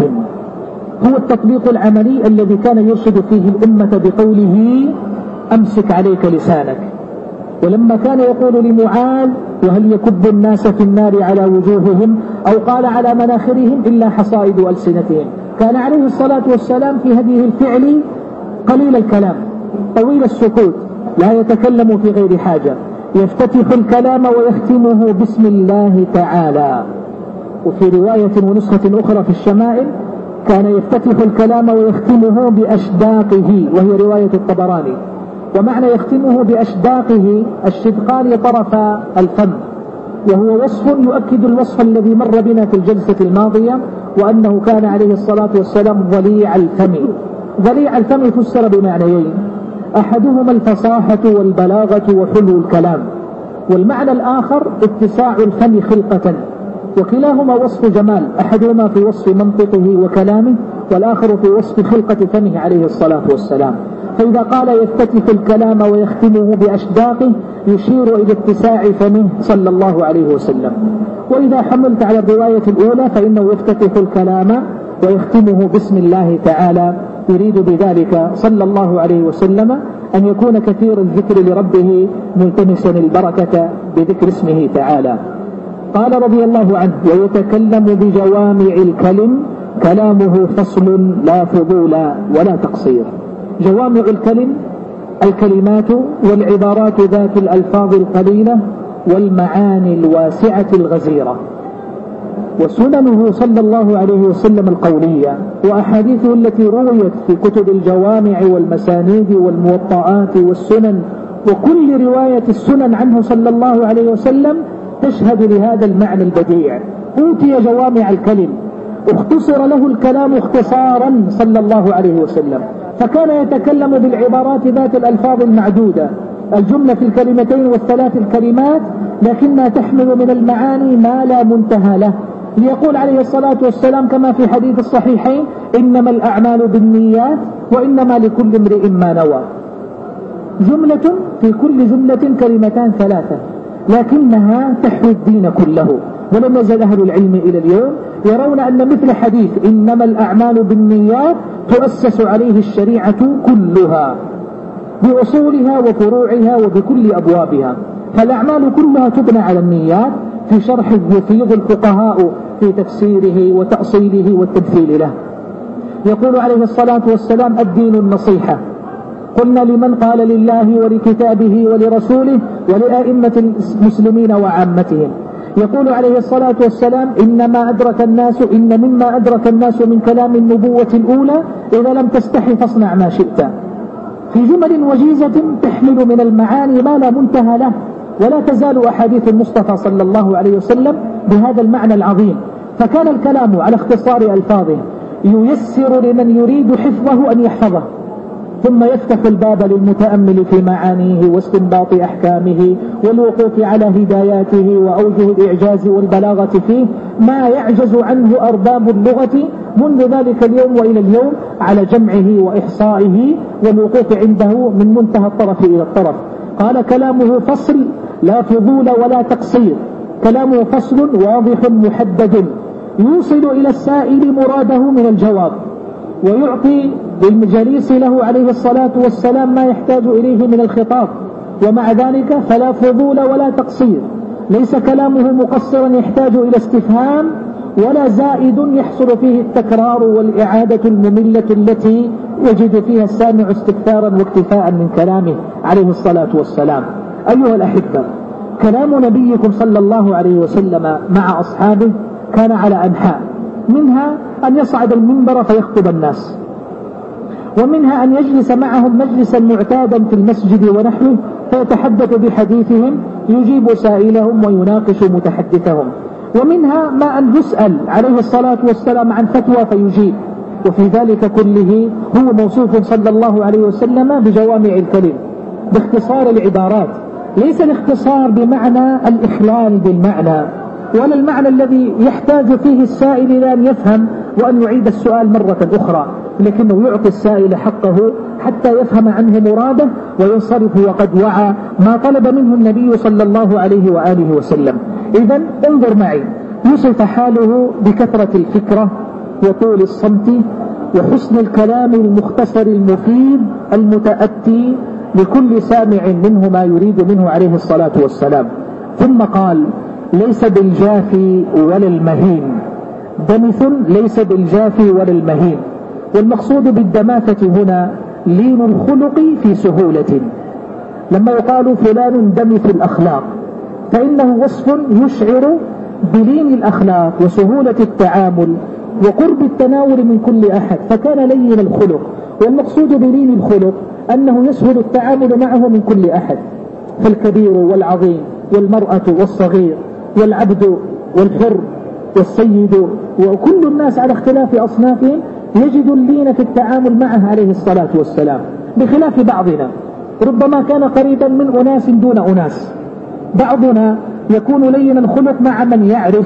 هو التطبيق العملي الذي كان يرشد فيه الأمة بقوله: أمسك عليك لسانك. ولما كان يقول لمعاذ: وهل يكب الناس في النار على وجوههم أو قال على مناخرهم إلا حصائد ألسنتهم، كان عليه الصلاة والسلام في هذه الفعل قليل الكلام طويل السكوت، لا يتكلم في غير حاجة، يفتتح الكلام ويختمه بسم الله تعالى. وفي رواية ونسخة أخرى في الشمائل كان يفتتح الكلام ويختمه بأشداقه، وهي رواية الطبراني. ومعنى يختمه بأشداقه الشدقان طرف الفم، وهو وصف يؤكد الوصف الذي مر بنا في الجلسة الماضية، وأنه كان عليه الصلاة والسلام ضليع الفم. ضليع الفم فسر بمعنيين: أحدهما الفصاحة والبلاغة وحلو الكلام، والمعنى الآخر اتساع الفم خلقة، وكلاهما وصف جمال، أحدهما في وصف منطقه وكلامه، والآخر في وصف خلقة فمه عليه الصلاة والسلام. فإذا قال يفتتح الكلام ويختمه بأشداقه يشير إلى اتساع فمه صلى الله عليه وسلم. وإذا حملت على الرواية الأولى فإنه يفتتح الكلام ويختمه بسم الله تعالى، يريد بذلك صلى الله عليه وسلم أن يكون كثير الذكر لربه ملتمسا البركة بذكر اسمه تعالى. قال رضي الله عنه: ويتكلم بجوامع الكلم، كلامه فصل لا فضول ولا تقصير. جوامع الكلم الكلمات والعبارات ذات الألفاظ القليلة والمعاني الواسعة الغزيرة. وسننه صلى الله عليه وسلم القولية وأحاديثه التي رويت في كتب الجوامع والمسانيد والموطئات والسنن وكل رواية السنن عنه صلى الله عليه وسلم تشهد لهذا المعنى البديع. أوتي جوامع الكلم، اختصر له الكلام اختصارا صلى الله عليه وسلم، فكان يتكلم بالعبارات ذات الألفاظ المعدودة، الجملة في الكلمتين والثلاث الكلمات، لكنها تحمل من المعاني ما لا منتهى له، ليقول عليه الصلاة والسلام كما في حديث الصحيحين: إنما الأعمال بالنيات وإنما لكل امرئ ما نوى. جملة في كل جملة كلمتان ثلاثة، لكنها تحوي الدين كله. ولم يزل أهل العلم إلى اليوم يرون أن مثل حديث إنما الأعمال بالنيات تؤسس عليه الشريعة كلها بأصولها وفروعها وبكل أبوابها، فالأعمال كلها تبنى على النيات. في شرح يفيض الفقهاء في تفسيره وتأصيله والتمثيل له. يقول عليه الصلاة والسلام: الدين النصيحة. قلنا: لمن؟ قال: لله ولكتابه ولرسوله ولأئمة المسلمين وعامتهم. يقول عليه الصلاة والسلام: إنما أدرك الناس إن مما أدرك الناس من كلام النبوة الأولى إذا لم تستحي فاصنع ما شئت، في جمل وجيزة تحمل من المعاني ما لا منتهى له. ولا تزال أحاديث المصطفى صلى الله عليه وسلم بهذا المعنى العظيم. فكان الكلام على اختصار ألفاظه ييسر لمن يريد حفظه أن يحفظه، ثم يفتح الباب للمتأمل في معانيه واستنباط أحكامه والوقوف على هداياته وأوجه الإعجاز والبلاغة فيه، ما يعجز عنه أرباب اللغة منذ ذلك اليوم وإلى اليوم على جمعه وإحصائه والوقوف عنده من منتهى الطرف إلى الطرف. قال: كلامه فصل لا فضول ولا تقصير، كلامه فصل واضح محدد يوصل إلى السائل مراده من الجواب، ويعطي للجليس له عليه الصلاة والسلام ما يحتاج إليه من الخطاب، ومع ذلك فلا فضول ولا تقصير. ليس كلامه مقصرا يحتاج إلى استفهام، ولا زائد يحصل فيه التكرار والإعادة المملة التي يجد فيها السامع استكثارا واكتفاء من كلامه عليه الصلاة والسلام. أيها الأحبة، كلام نبيكم صلى الله عليه وسلم مع أصحابه كان على أنحاء، منها أن يصعد المنبر فيخطب الناس، ومنها أن يجلس معهم مجلسا معتادا في المسجد ونحوه فيتحدث بحديثهم يجيب سائلهم ويناقش متحدثهم، ومنها ما أن يسأل عليه الصلاة والسلام عن فتوى فيجيب. وفي ذلك كله هو موصوف صلى الله عليه وسلم بجوامع الكلم، باختصار العبارات، ليس الاختصار بمعنى الإخلال بالمعنى، ولا المعنى الذي يحتاج فيه السائل إلى أن يفهم وأن يعيد السؤال مرة أخرى، لكنه يعطي السائل حقه حتى يفهم عنه مراده وينصرف وقد وعى ما طلب منه النبي صلى الله عليه وآله وسلم. إذن انظر معي، يوصف حاله بكثرة الفكرة وطول الصمت وحسن الكلام المختصر المفيد المتأتي لكل سامع منه ما يريد منه عليه الصلاة والسلام. ثم قال: ليس بالجافي ولا المهين، دمث ليس بالجافي ولا المهين. والمقصود بالدماثة هنا لين الخلق في سهولة. لما يقال فلان دمث الأخلاق فإنه وصف يشعر بلين الأخلاق وسهولة التعامل وقرب التناول من كل أحد، فكان لين الخلق. والمقصود بلين الخلق أنه يسهل التعامل معه من كل أحد، فالكبير والعظيم والمرأة والصغير والعبد والحر والسيد وكل الناس على اختلاف أصنافهم يجد اللين في التعامل معه عليه الصلاة والسلام، بخلاف بعضنا ربما كان قريبا من أناس دون أناس. بعضنا يكون لين الخلق مع من يعرف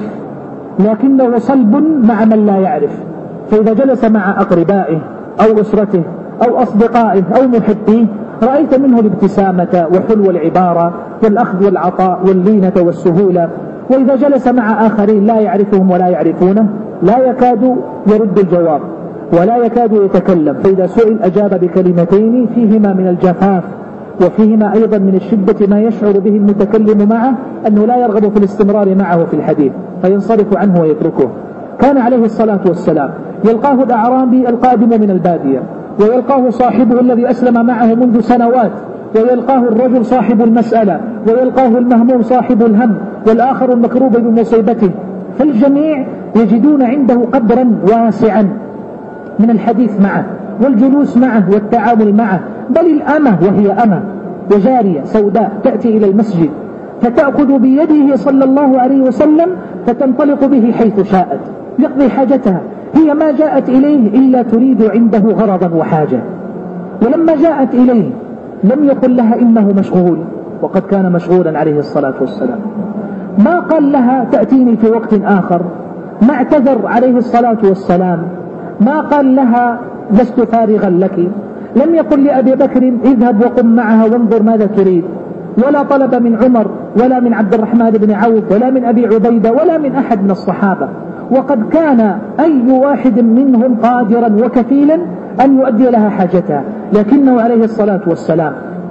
لكنه صلب مع من لا يعرف، فإذا جلس مع أقربائه أو أسرته أو أصدقائه أو محبيه رأيت منه الابتسامة وحلو العبارة والأخذ والعطاء واللينة والسهولة. وإذا جلس مع آخرين لا يعرفهم ولا يعرفونه لا يكاد يرد الجواب ولا يكاد يتكلم، فإذا سئل أجاب بكلمتين فيهما من الجفاف وفيهما أيضا من الشدة ما يشعر به المتكلم معه أنه لا يرغب في الاستمرار معه في الحديث فينصرف عنه ويتركه. كان عليه الصلاة والسلام يلقاه الأعرابي القادم من البادية، ويلقاه صاحبه الذي أسلم معه منذ سنوات، ويلقاه الرجل صاحب المسألة، ويلقاه المهموم صاحب الهم، والآخر المكروب بمصيبته، فالجميع يجدون عنده قدرا واسعا من الحديث معه والجلوس معه والتعامل معه. بل الأمة وهي أمة وجارية سوداء تأتي إلى المسجد فتأخذ بيده صلى الله عليه وسلم فتنطلق به حيث شاءت يقضي حاجتها، هي ما جاءت إليه إلا تريد عنده غرضا وحاجة. ولما جاءت إليه لم يقل لها إنه مشغول، وقد كان مشغولا عليه الصلاة والسلام. ما قال لها تأتيني في وقت آخر، ما اعتذر عليه الصلاة والسلام، ما قال لها لست فارغا لك، لم يقل لأبي بكر اذهب وقم معها وانظر ماذا تريد، ولا طلب من عمر ولا من عبد الرحمن بن عوف ولا من أبي عبيدة ولا من أحد من الصحابة، وقد كان أي واحد منهم قادرا وكفيلا أن يؤدي لها حاجتها، لكنه عليه الصلاة والسلام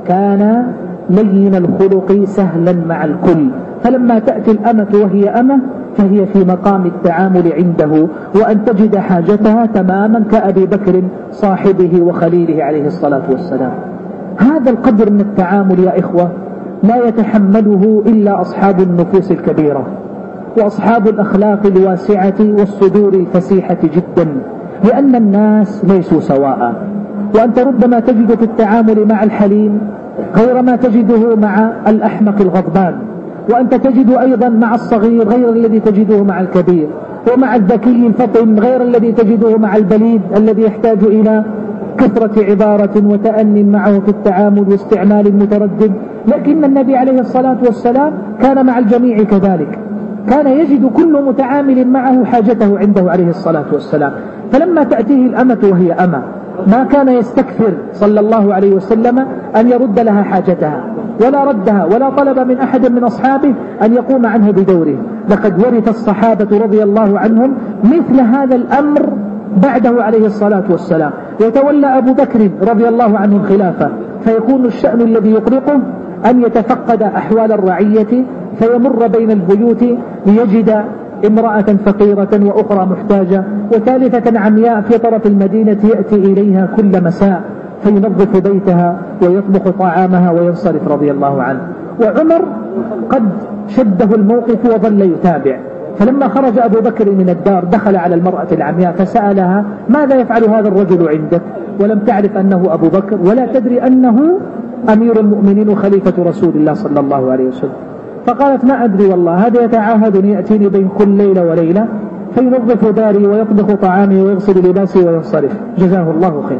كان لين الخلق سهلا مع الكل. فلما تأتي الأمة وهي أمة فهي في مقام التعامل عنده وأن تجد حاجتها تماما كأبي بكر صاحبه وخليله عليه الصلاة والسلام. هذا القدر من التعامل يا إخوة لا يتحمله إلا أصحاب النفوس الكبيرة وأصحاب الأخلاق الواسعة والصدور الفسيحة جدا، لأن الناس ليسوا سواء. وأنت ربما تجد في التعامل مع الحليم غير ما تجده مع الأحمق الغضبان، وأنت تجد أيضا مع الصغير غير الذي تجده مع الكبير، ومع الذكي الفطن غير الذي تجده مع البليد الذي يحتاج إلى كثرة عبارة وتأني معه في التعامل واستعمال متردد. لكن النبي عليه الصلاة والسلام كان مع الجميع كذلك، كان يجد كل متعامل معه حاجته عنده عليه الصلاة والسلام. فلما تأتيه الأمة وهي أمة ما كان يستكثر صلى الله عليه وسلم أن يرد لها حاجتها ولا ردها، ولا طلب من أحد من أصحابه أن يقوم عنه بدوره. لقد ورث الصحابة رضي الله عنهم مثل هذا الأمر بعده عليه الصلاة والسلام. يتولى أبو بكر رضي الله عنه الخلافة فيكون الشأن الذي يقرقه أن يتفقد أحوال الرعية فيمر بين البيوت ليجد امرأة فقيرة وأخرى محتاجة وثالثة عمياء في طرف المدينة يأتي إليها كل مساء فينظف بيتها ويطبخ طعامها وينصرف رضي الله عنه. وعمر قد شده الموقف وظل يتابع، فلما خرج أبو بكر من الدار دخل على المرأة العمياء فسألها: ماذا يفعل هذا الرجل عندك؟ ولم تعرف أنه أبو بكر ولا تدري أنه أمير المؤمنين وخليفة رسول الله صلى الله عليه وسلم. فقالت: ما أدري والله، هذا يتعاهدني يأتيني بين كل ليلة وليلة فينظف داري ويطبخ طعامي ويغسل لباسي وينصرف، جزاه الله خير.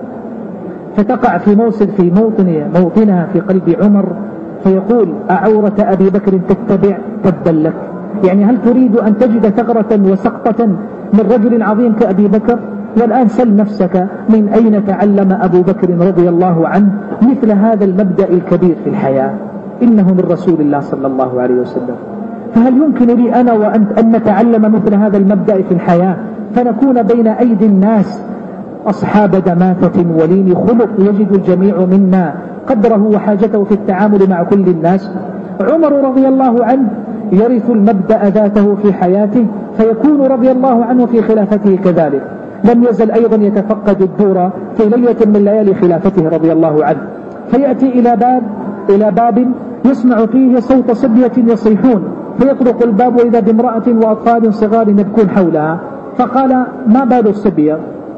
فتقع في موصل في موطن موطنها في قلب عمر فيقول: أعورة أبي بكر تتبع تبا لك، يعني هل تريد أن تجد ثغرة وسقطة من رجل عظيم كأبي بكر؟ والآن سل نفسك من أين تعلم أبو بكر رضي الله عنه مثل هذا المبدأ الكبير في الحياة؟ إنه من رسول الله صلى الله عليه وسلم. فهل يمكن لي أنا وأنت أن نتعلم مثل هذا المبدأ في الحياة فنكون بين أيدي الناس أصحاب دماثة ولين خلق يجد الجميع منا قدره وحاجته في التعامل مع كل الناس؟ عمر رضي الله عنه يرث المبدأ ذاته في حياته فيكون رضي الله عنه في خلافته كذلك. لم يزل أيضا يتفقد الدور في ليلة من ليالي خلافته رضي الله عنه، فيأتي إلى باب إلى باب يسمع فيه صوت صبية يصيحون، فيطرق الباب وإذا بامرأة وأطفال صغار يبكون حولها، فقال: ما بال الصبية؟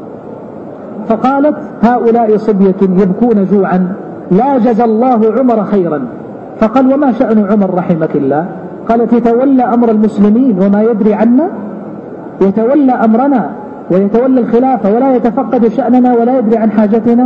فقالت: هؤلاء صبية يبكون جوعا لا جزى الله عمر خيرا. فقال: وما شأن عمر رحمك الله؟ قالت: يتولى أمر المسلمين وما يدري عنا، يتولى أمرنا ويتولى الخلافة ولا يتفقد شأننا ولا يدري عن حاجتنا.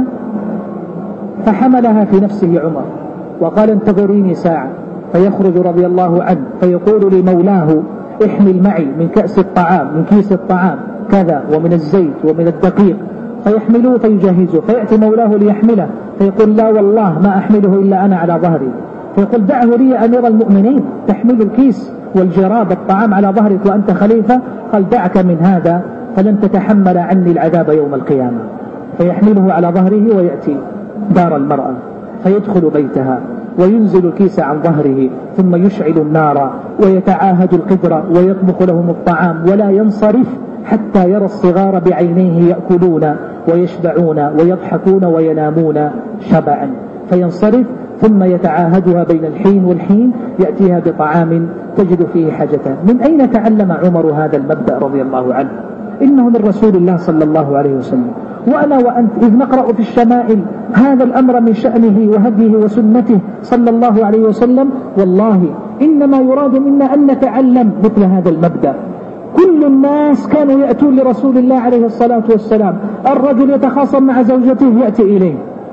فحملها في نفسه عمر وقال: انتظريني ساعة. فيخرج رضي الله عنه فيقول لمولاه: احمل معي من كأس الطعام من كيس الطعام كذا ومن الزيت ومن الدقيق، فيحملوه فيجهزه. فيأتي مولاه ليحمله فيقول: لا والله ما أحمله إلا أنا على ظهري. فيقول: دعه لي أمير المؤمنين، تحمل الكيس والجراب الطعام على ظهرك وأنت خليفة؟ قال: دعك من هذا فلن تتحمل عني العذاب يوم القيامة. فيحمله على ظهره ويأتي دار المرأة فيدخل بيتها وينزل الكيس عن ظهره ثم يشعل النار ويتعاهد القدر ويطبخ لهم الطعام ولا ينصرف حتى يرى الصغار بعينيه يأكلون ويشبعون ويضحكون وينامون شبعا، فينصرف ثم يتعاهدها بين الحين والحين يأتيها بطعام تجد فيه حاجتها. من أين تعلم عمر هذا المبدأ رضي الله عنه؟ إنه من رسول الله صلى الله عليه وسلم. وأنا وأنت إذ نقرأ في الشمائل هذا الأمر من شأنه وهديه وسنته صلى الله عليه وسلم، والله إنما يراد منا أن نتعلم مثل هذا المبدأ. كل الناس كانوا يأتون لرسول الله عليه الصلاة والسلام، الرجل يتخاصم مع زوجته يأتي إليه،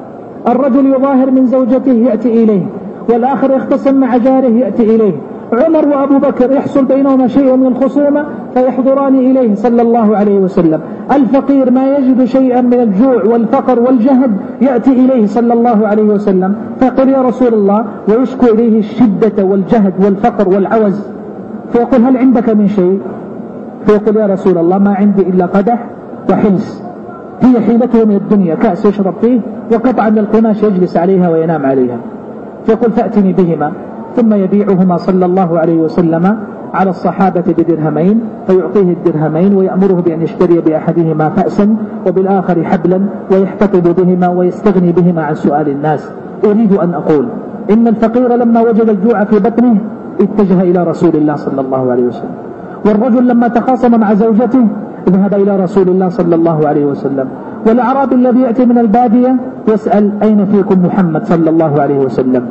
الرجل يظاهر من زوجته يأتي إليه، والآخر يختصم مع جاره يأتي إليه. عمر وأبو بكر يحصل بينهما شيء من الخصومة فيحضران إليه صلى الله عليه وسلم. الفقير ما يجد شيئا من الجوع والفقر والجهد يأتي إليه صلى الله عليه وسلم فيقول: يا رسول الله، ويشكو إليه الشدة والجهد والفقر والعوز، فيقول: هل عندك من شيء؟ فيقول: يا رسول الله ما عندي إلا قدح وحلس، هي حيلته من الدنيا، كأس يشرب فيه وقطعة من القماش يجلس عليها وينام عليها. فيقول: فأتني بهما، ثم يبيعهما صلى الله عليه وسلم على الصحابة بدرهمين، فيعطيه الدرهمين ويأمره بأن يشتري بأحدهما فأسا وبالآخر حبلا ويحتطب بهما ويستغني بهما عن سؤال الناس. أريد أن أقول إن الفقير لما وجد الجوع في بطنه اتجه إلى رسول الله صلى الله عليه وسلم، والرجل لما تخاصم مع زوجته ذهب إلى رسول الله صلى الله عليه وسلم، والأعرابي الذي يأتي من البادية يسأل: أين فيكم محمد صلى الله عليه وسلم؟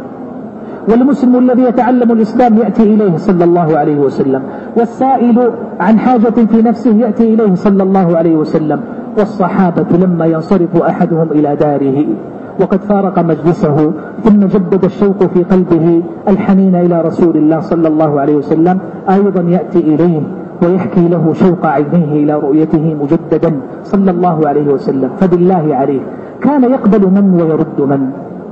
والمسلم الذي يتعلم الإسلام يأتي إليه صلى الله عليه وسلم، والسائل عن حاجة في نفسه يأتي إليه صلى الله عليه وسلم. والصحابة لما ينصرف أحدهم إلى داره وقد فارق مجلسه ثم جدد الشوق في قلبه الحنين إلى رسول الله صلى الله عليه وسلم أيضا يأتي إليه ويحكي له شوق عينيه إلى رؤيته مجددا صلى الله عليه وسلم. فبالله عليه كان يقبل من ويرد من،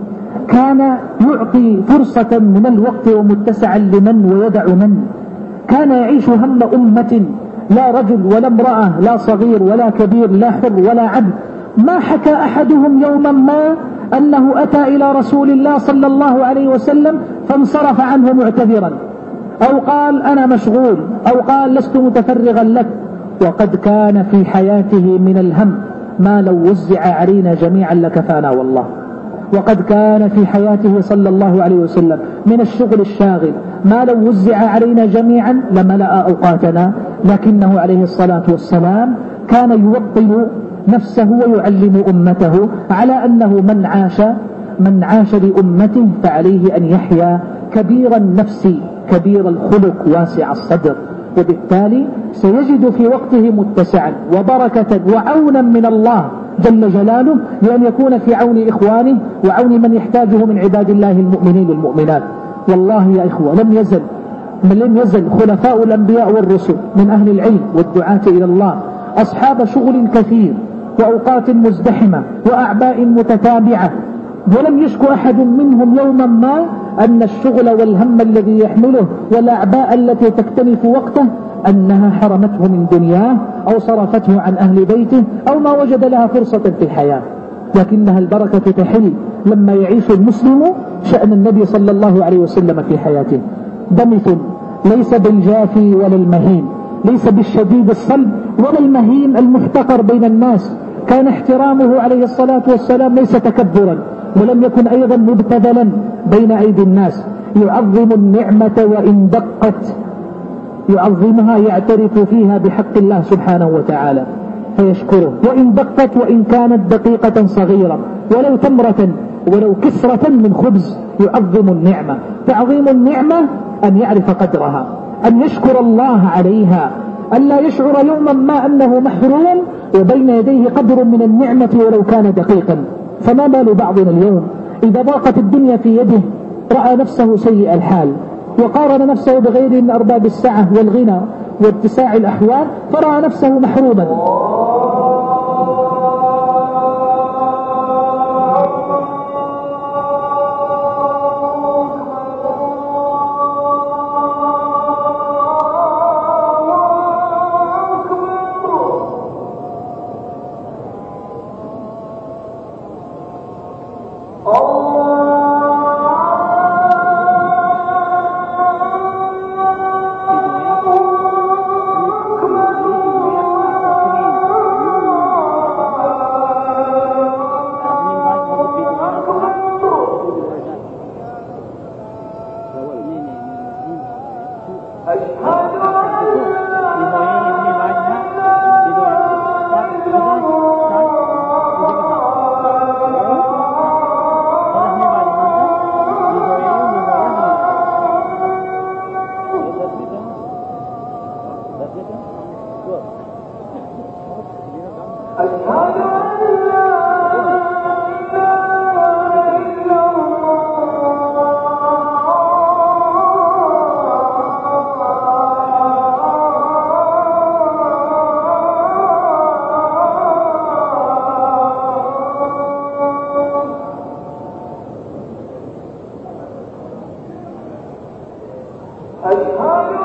كان يعطي فرصة من الوقت ومتسعا لمن ويدع من، كان يعيش هم أمة، لا رجل ولا امرأة، لا صغير ولا كبير، لا حر ولا عبد. ما حكى أحدهم يوما ما أنه أتى إلى رسول الله صلى الله عليه وسلم فانصرف عنه معتذرا، أو قال أنا مشغول، أو قال لست متفرغا لك، وقد كان في حياته من الهم ما لو وزع علينا جميعا لكفانا والله. وقد كان في حياته صلى الله عليه وسلم من الشغل الشاغل ما لو وزع علينا جميعا لملأ أوقاتنا، لكنه عليه الصلاة والسلام كان يوطن نفسه ويعلم أمته على أنه من عاش من عاش لأمته فعليه أن يحيا كبير النفس كبير الخلق واسع الصدر، وبالتالي سيجد في وقته متسعا وبركة وعونا من الله جل جلاله لأن يكون في عون إخوانه وعون من يحتاجه من عباد الله المؤمنين والمؤمنات. والله يا إخوة لم يزل من لم يزل خلفاء الأنبياء والرسل من أهل العلم والدعاة إلى الله أصحاب شغل كثير وأوقات مزدحمة وأعباء متتابعة، ولم يشك أحد منهم يوما ما أن الشغل والهم الذي يحمله والأعباء التي تكتنف وقته أنها حرمته من دنياه أو صرفته عن أهل بيته أو ما وجد لها فرصة في الحياة. لكنها البركة تحل لما يعيش المسلم شأن النبي صلى الله عليه وسلم في حياته. دمث ليس بالجافي ولا المهين، ليس بالشديد الصلب ولا المهين المحتقر بين الناس. كان احترامه عليه الصلاة والسلام ليس تكبرا، ولم يكن أيضا مبتذلا بين أيدي الناس. يعظم النعمة وإن دقت، يعظمها يعترف فيها بحق الله سبحانه وتعالى فيشكره، وإن دقت وإن كانت دقيقة صغيرة ولو تمرة ولو كسرة من خبز يعظم النعمة. تعظيم النعمة أن يعرف قدرها، أن يشكر الله عليها، أن لا يشعر يوما ما أنه محروم وبين يديه قدر من النعمة ولو كان دقيقا. فما بال بعضنا اليوم إذا ضاقت الدنيا في يده رأى نفسه سيء الحال وقارن نفسه بغيره من أرباب السعة والغنى واتساع الأحوال فرأى نفسه محروما.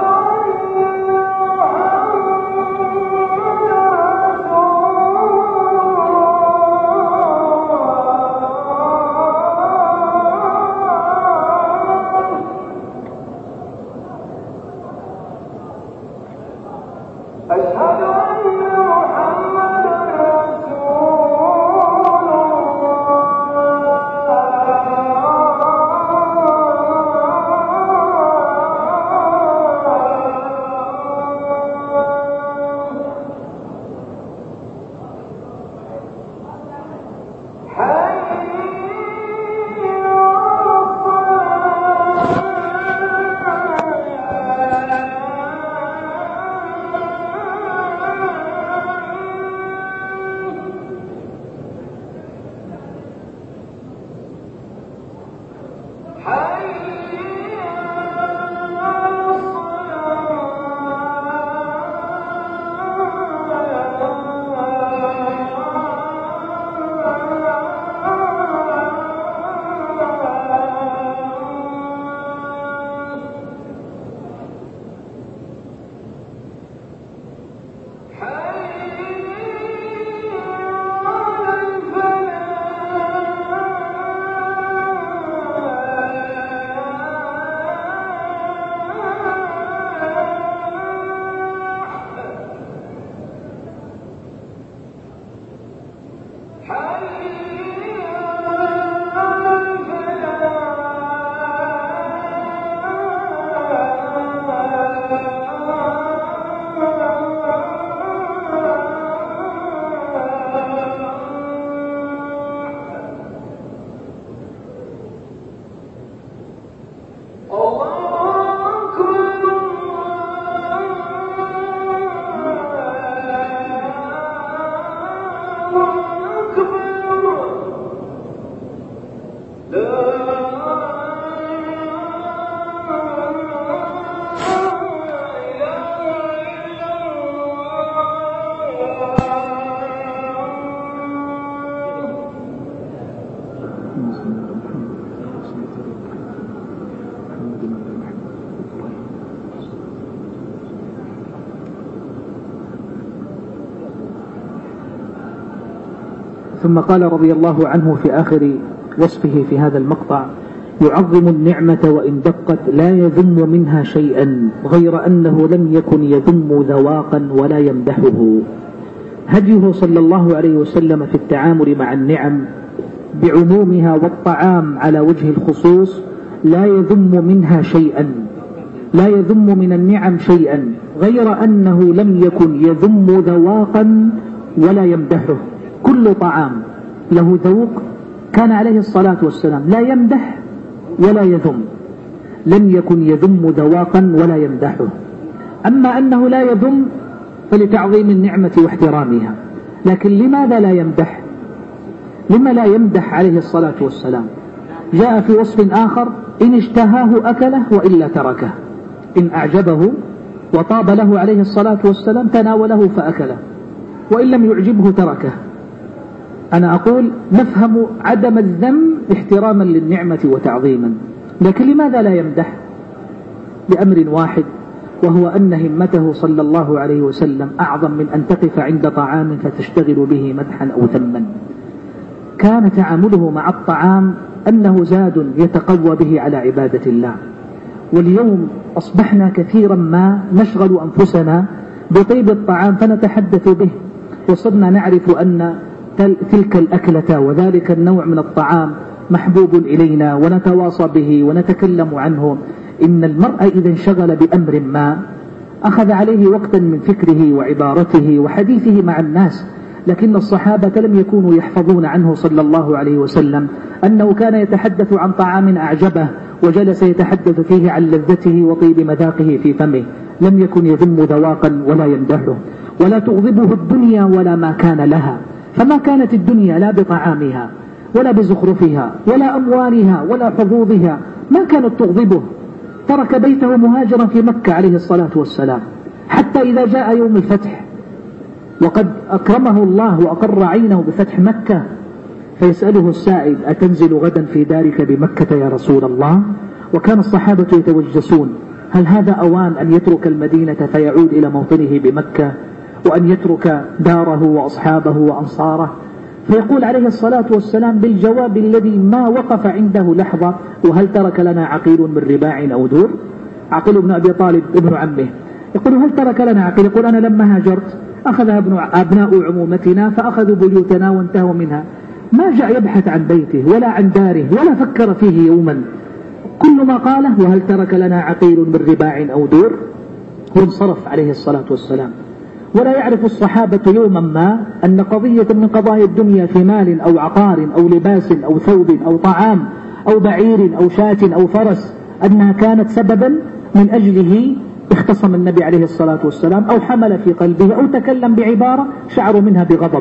أشهد أن ثم قال رضي الله عنه في آخر وصفه في هذا المقطع: يعظم النعمة وإن دقت لا يذم منها شيئا غير أنه لم يكن يذم ذواقا ولا يمدحه. هديه صلى الله عليه وسلم في التعامل مع النعم بعمومها والطعام على وجه الخصوص لا يذم منها شيئا، لا يذم من النعم شيئا غير أنه لم يكن يذم ذواقا ولا يمدحه. كل طعام له ذوق كان عليه الصلاة والسلام لا يمدح ولا يذم، لم يكن يذم ذواقا ولا يمدحه. أما أنه لا يذم فلتعظيم النعمة واحترامها، لكن لماذا لا يمدح؟ لما لا يمدح عليه الصلاة والسلام؟ جاء في وصف آخر: إن اشتهاه أكله وإلا تركه. إن أعجبه وطاب له عليه الصلاة والسلام تناوله فأكله، وإن لم يعجبه تركه. أنا أقول نفهم عدم الذم احتراما للنعمة وتعظيما، لكن لماذا لا يمدح؟ لأمر واحد، وهو أن همته صلى الله عليه وسلم أعظم من أن تقف عند طعام فتشتغل به مدحا أو ذما. كان تعامله مع الطعام أنه زاد يتقوى به على عبادة الله. واليوم أصبحنا كثيرا ما نشغل أنفسنا بطيب الطعام فنتحدث به، وصرنا نعرف أن تلك الأكلة وذلك النوع من الطعام محبوب إلينا ونتواصى به ونتكلم عنه. إن المرء إذا انشغل بأمر ما أخذ عليه وقتا من فكره وعبارته وحديثه مع الناس. لكن الصحابة لم يكونوا يحفظون عنه صلى الله عليه وسلم أنه كان يتحدث عن طعام أعجبه وجلس يتحدث فيه عن لذته وطيب مذاقه في فمه، لم يكن يذم ذواقا ولا يمدحه. ولا تغضبه الدنيا ولا ما كان لها، فما كانت الدنيا لا بطعامها ولا بزخرفها ولا أموالها ولا حظوظها، ما كانت تغضبه. ترك بيته مهاجرا في مكة عليه الصلاة والسلام، حتى إذا جاء يوم الفتح وقد أكرمه الله وأقر عينه بفتح مكة، فيسأله السائل: أتنزل غدا في دارك بمكة يا رسول الله؟ وكان الصحابة يتوجسون: هل هذا أوان أن يترك المدينة فيعود إلى موطنه بمكة، وأن يترك داره وأصحابه وأنصاره؟ فيقول عليه الصلاة والسلام بالجواب الذي ما وقف عنده لحظة: وهل ترك لنا عقيل من رباع أو دور؟ عقيل بن أبي طالب ابن عمه يقول: هل ترك لنا عقيل؟ يقول: أنا لما هاجرت أخذها أبناء عمومتنا فأخذوا بيوتنا وانتهوا منها. ما جاء يبحث عن بيته ولا عن داره ولا فكر فيه يوما، كل ما قاله: وهل ترك لنا عقيل من رباع أو دور؟ وانصرف عليه الصلاة والسلام. ولا يعرف الصحابة يوما ما أن قضية من قضايا الدنيا في مال أو عقار أو لباس أو ثوب أو طعام أو بعير أو شاة أو فرس أنها كانت سببا من أجله اختصم النبي عليه الصلاة والسلام أو حمل في قلبه أو تكلم بعبارة شعروا منها بغضب.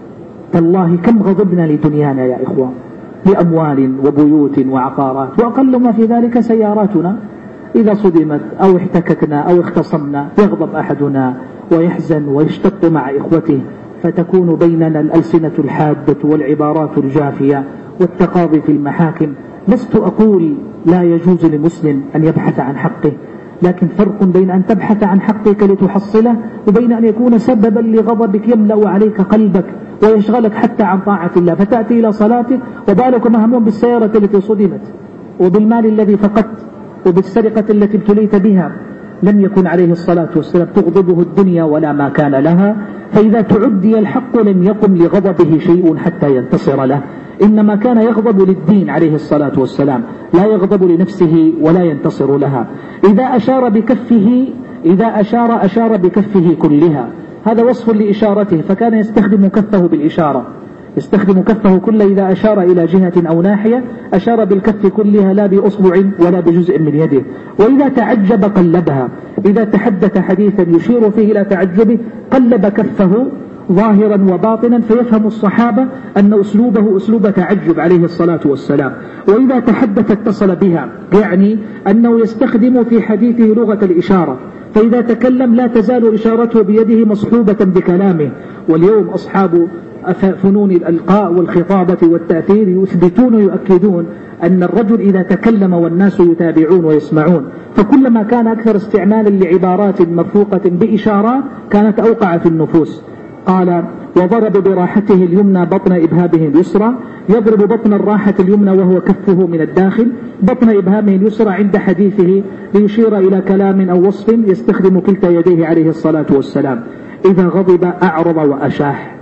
تالله كم غضبنا لدنيانا يا إخوان، لأموال وبيوت وعقارات، وأقل ما في ذلك سياراتنا إذا صدمت أو احتككنا أو اختصمنا يغضب أحدنا ويحزن ويشتق مع إخوته، فتكون بيننا الألسنة الحادة والعبارات الجافية والتقاضي في المحاكم. لست أقول لا يجوز لمسلم أن يبحث عن حقه، لكن فرق بين أن تبحث عن حقك لتحصله وبين أن يكون سببا لغضبك يملأ عليك قلبك ويشغلك حتى عن طاعة الله، فتأتي إلى صلاتك وبالك مهموم بالسيارة التي صدمت وبالمال الذي فقدت وبالسرقة التي ابتليت بها لم يكن عليه الصلاة والسلام تغضبه الدنيا ولا ما كان لها، فإذا تعدي الحق لم يقم لغضبه شيء حتى ينتصر له، إنما كان يغضب للدين عليه الصلاة والسلام، لا يغضب لنفسه ولا ينتصر لها. إذا أشار بكفه إذا أشار أشار بكفه كلها، هذا وصف لإشارته، فكان يستخدم كفه بالإشارة، يستخدم كفه كله إذا أشار إلى جهة أو ناحية أشار بالكف كلها لا بأصبع ولا بجزء من يده. وإذا تعجب قلبها، إذا تحدث حديثا يشير فيه إلى تعجبه قلب كفه ظاهرا وباطنا، فيفهم الصحابة أن أسلوبه أسلوب تعجب عليه الصلاة والسلام. وإذا تحدث اتصل بها، يعني أنه يستخدم في حديثه لغة الإشارة، فإذا تكلم لا تزال إشارته بيده مصحوبة بكلامه. واليوم أصحاب فنون الألقاء والخطابة والتأثير يثبتون ويؤكدون أن الرجل إذا تكلم والناس يتابعون ويسمعون، فكلما كان أكثر استعمالا لعبارات مرفوقة بإشارات كانت أوقع في النفوس. قال: وضرب براحته اليمنى بطن إبهامه اليسرى، يضرب بطن الراحة اليمنى وهو كفه من الداخل، بطن إبهامه اليسرى عند حديثه ليشير إلى كلام أو وصف يستخدم كلتا يديه عليه الصلاة والسلام. إذا غضب أعرض وأشاح،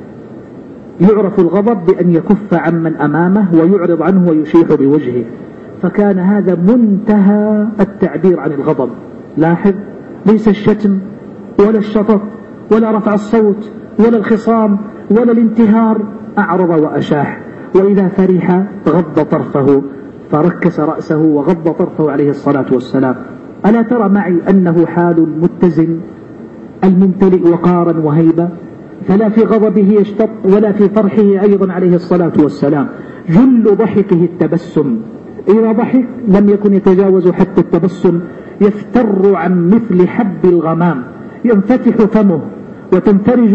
يعرف الغضب بأن يكف عمن أمامه ويعرض عنه ويشيح بوجهه، فكان هذا منتهى التعبير عن الغضب. لاحظ، ليس الشتم ولا الشطط ولا رفع الصوت ولا الخصام ولا الانتهار، أعرض وأشاح. وإذا فرح غض طرفه فركس رأسه وغض طرفه عليه الصلاة والسلام. ألا ترى معي أنه حال المتزن الممتلئ وقارا وهيبة، فلا في غضبه يشتط ولا في فرحه أيضا عليه الصلاة والسلام. جل ضحكه التبسم، إذا ضحك لم يكن يتجاوز حتى التبسم، يفتر عن مثل حب الغمام، ينفتح فمه وتنفرج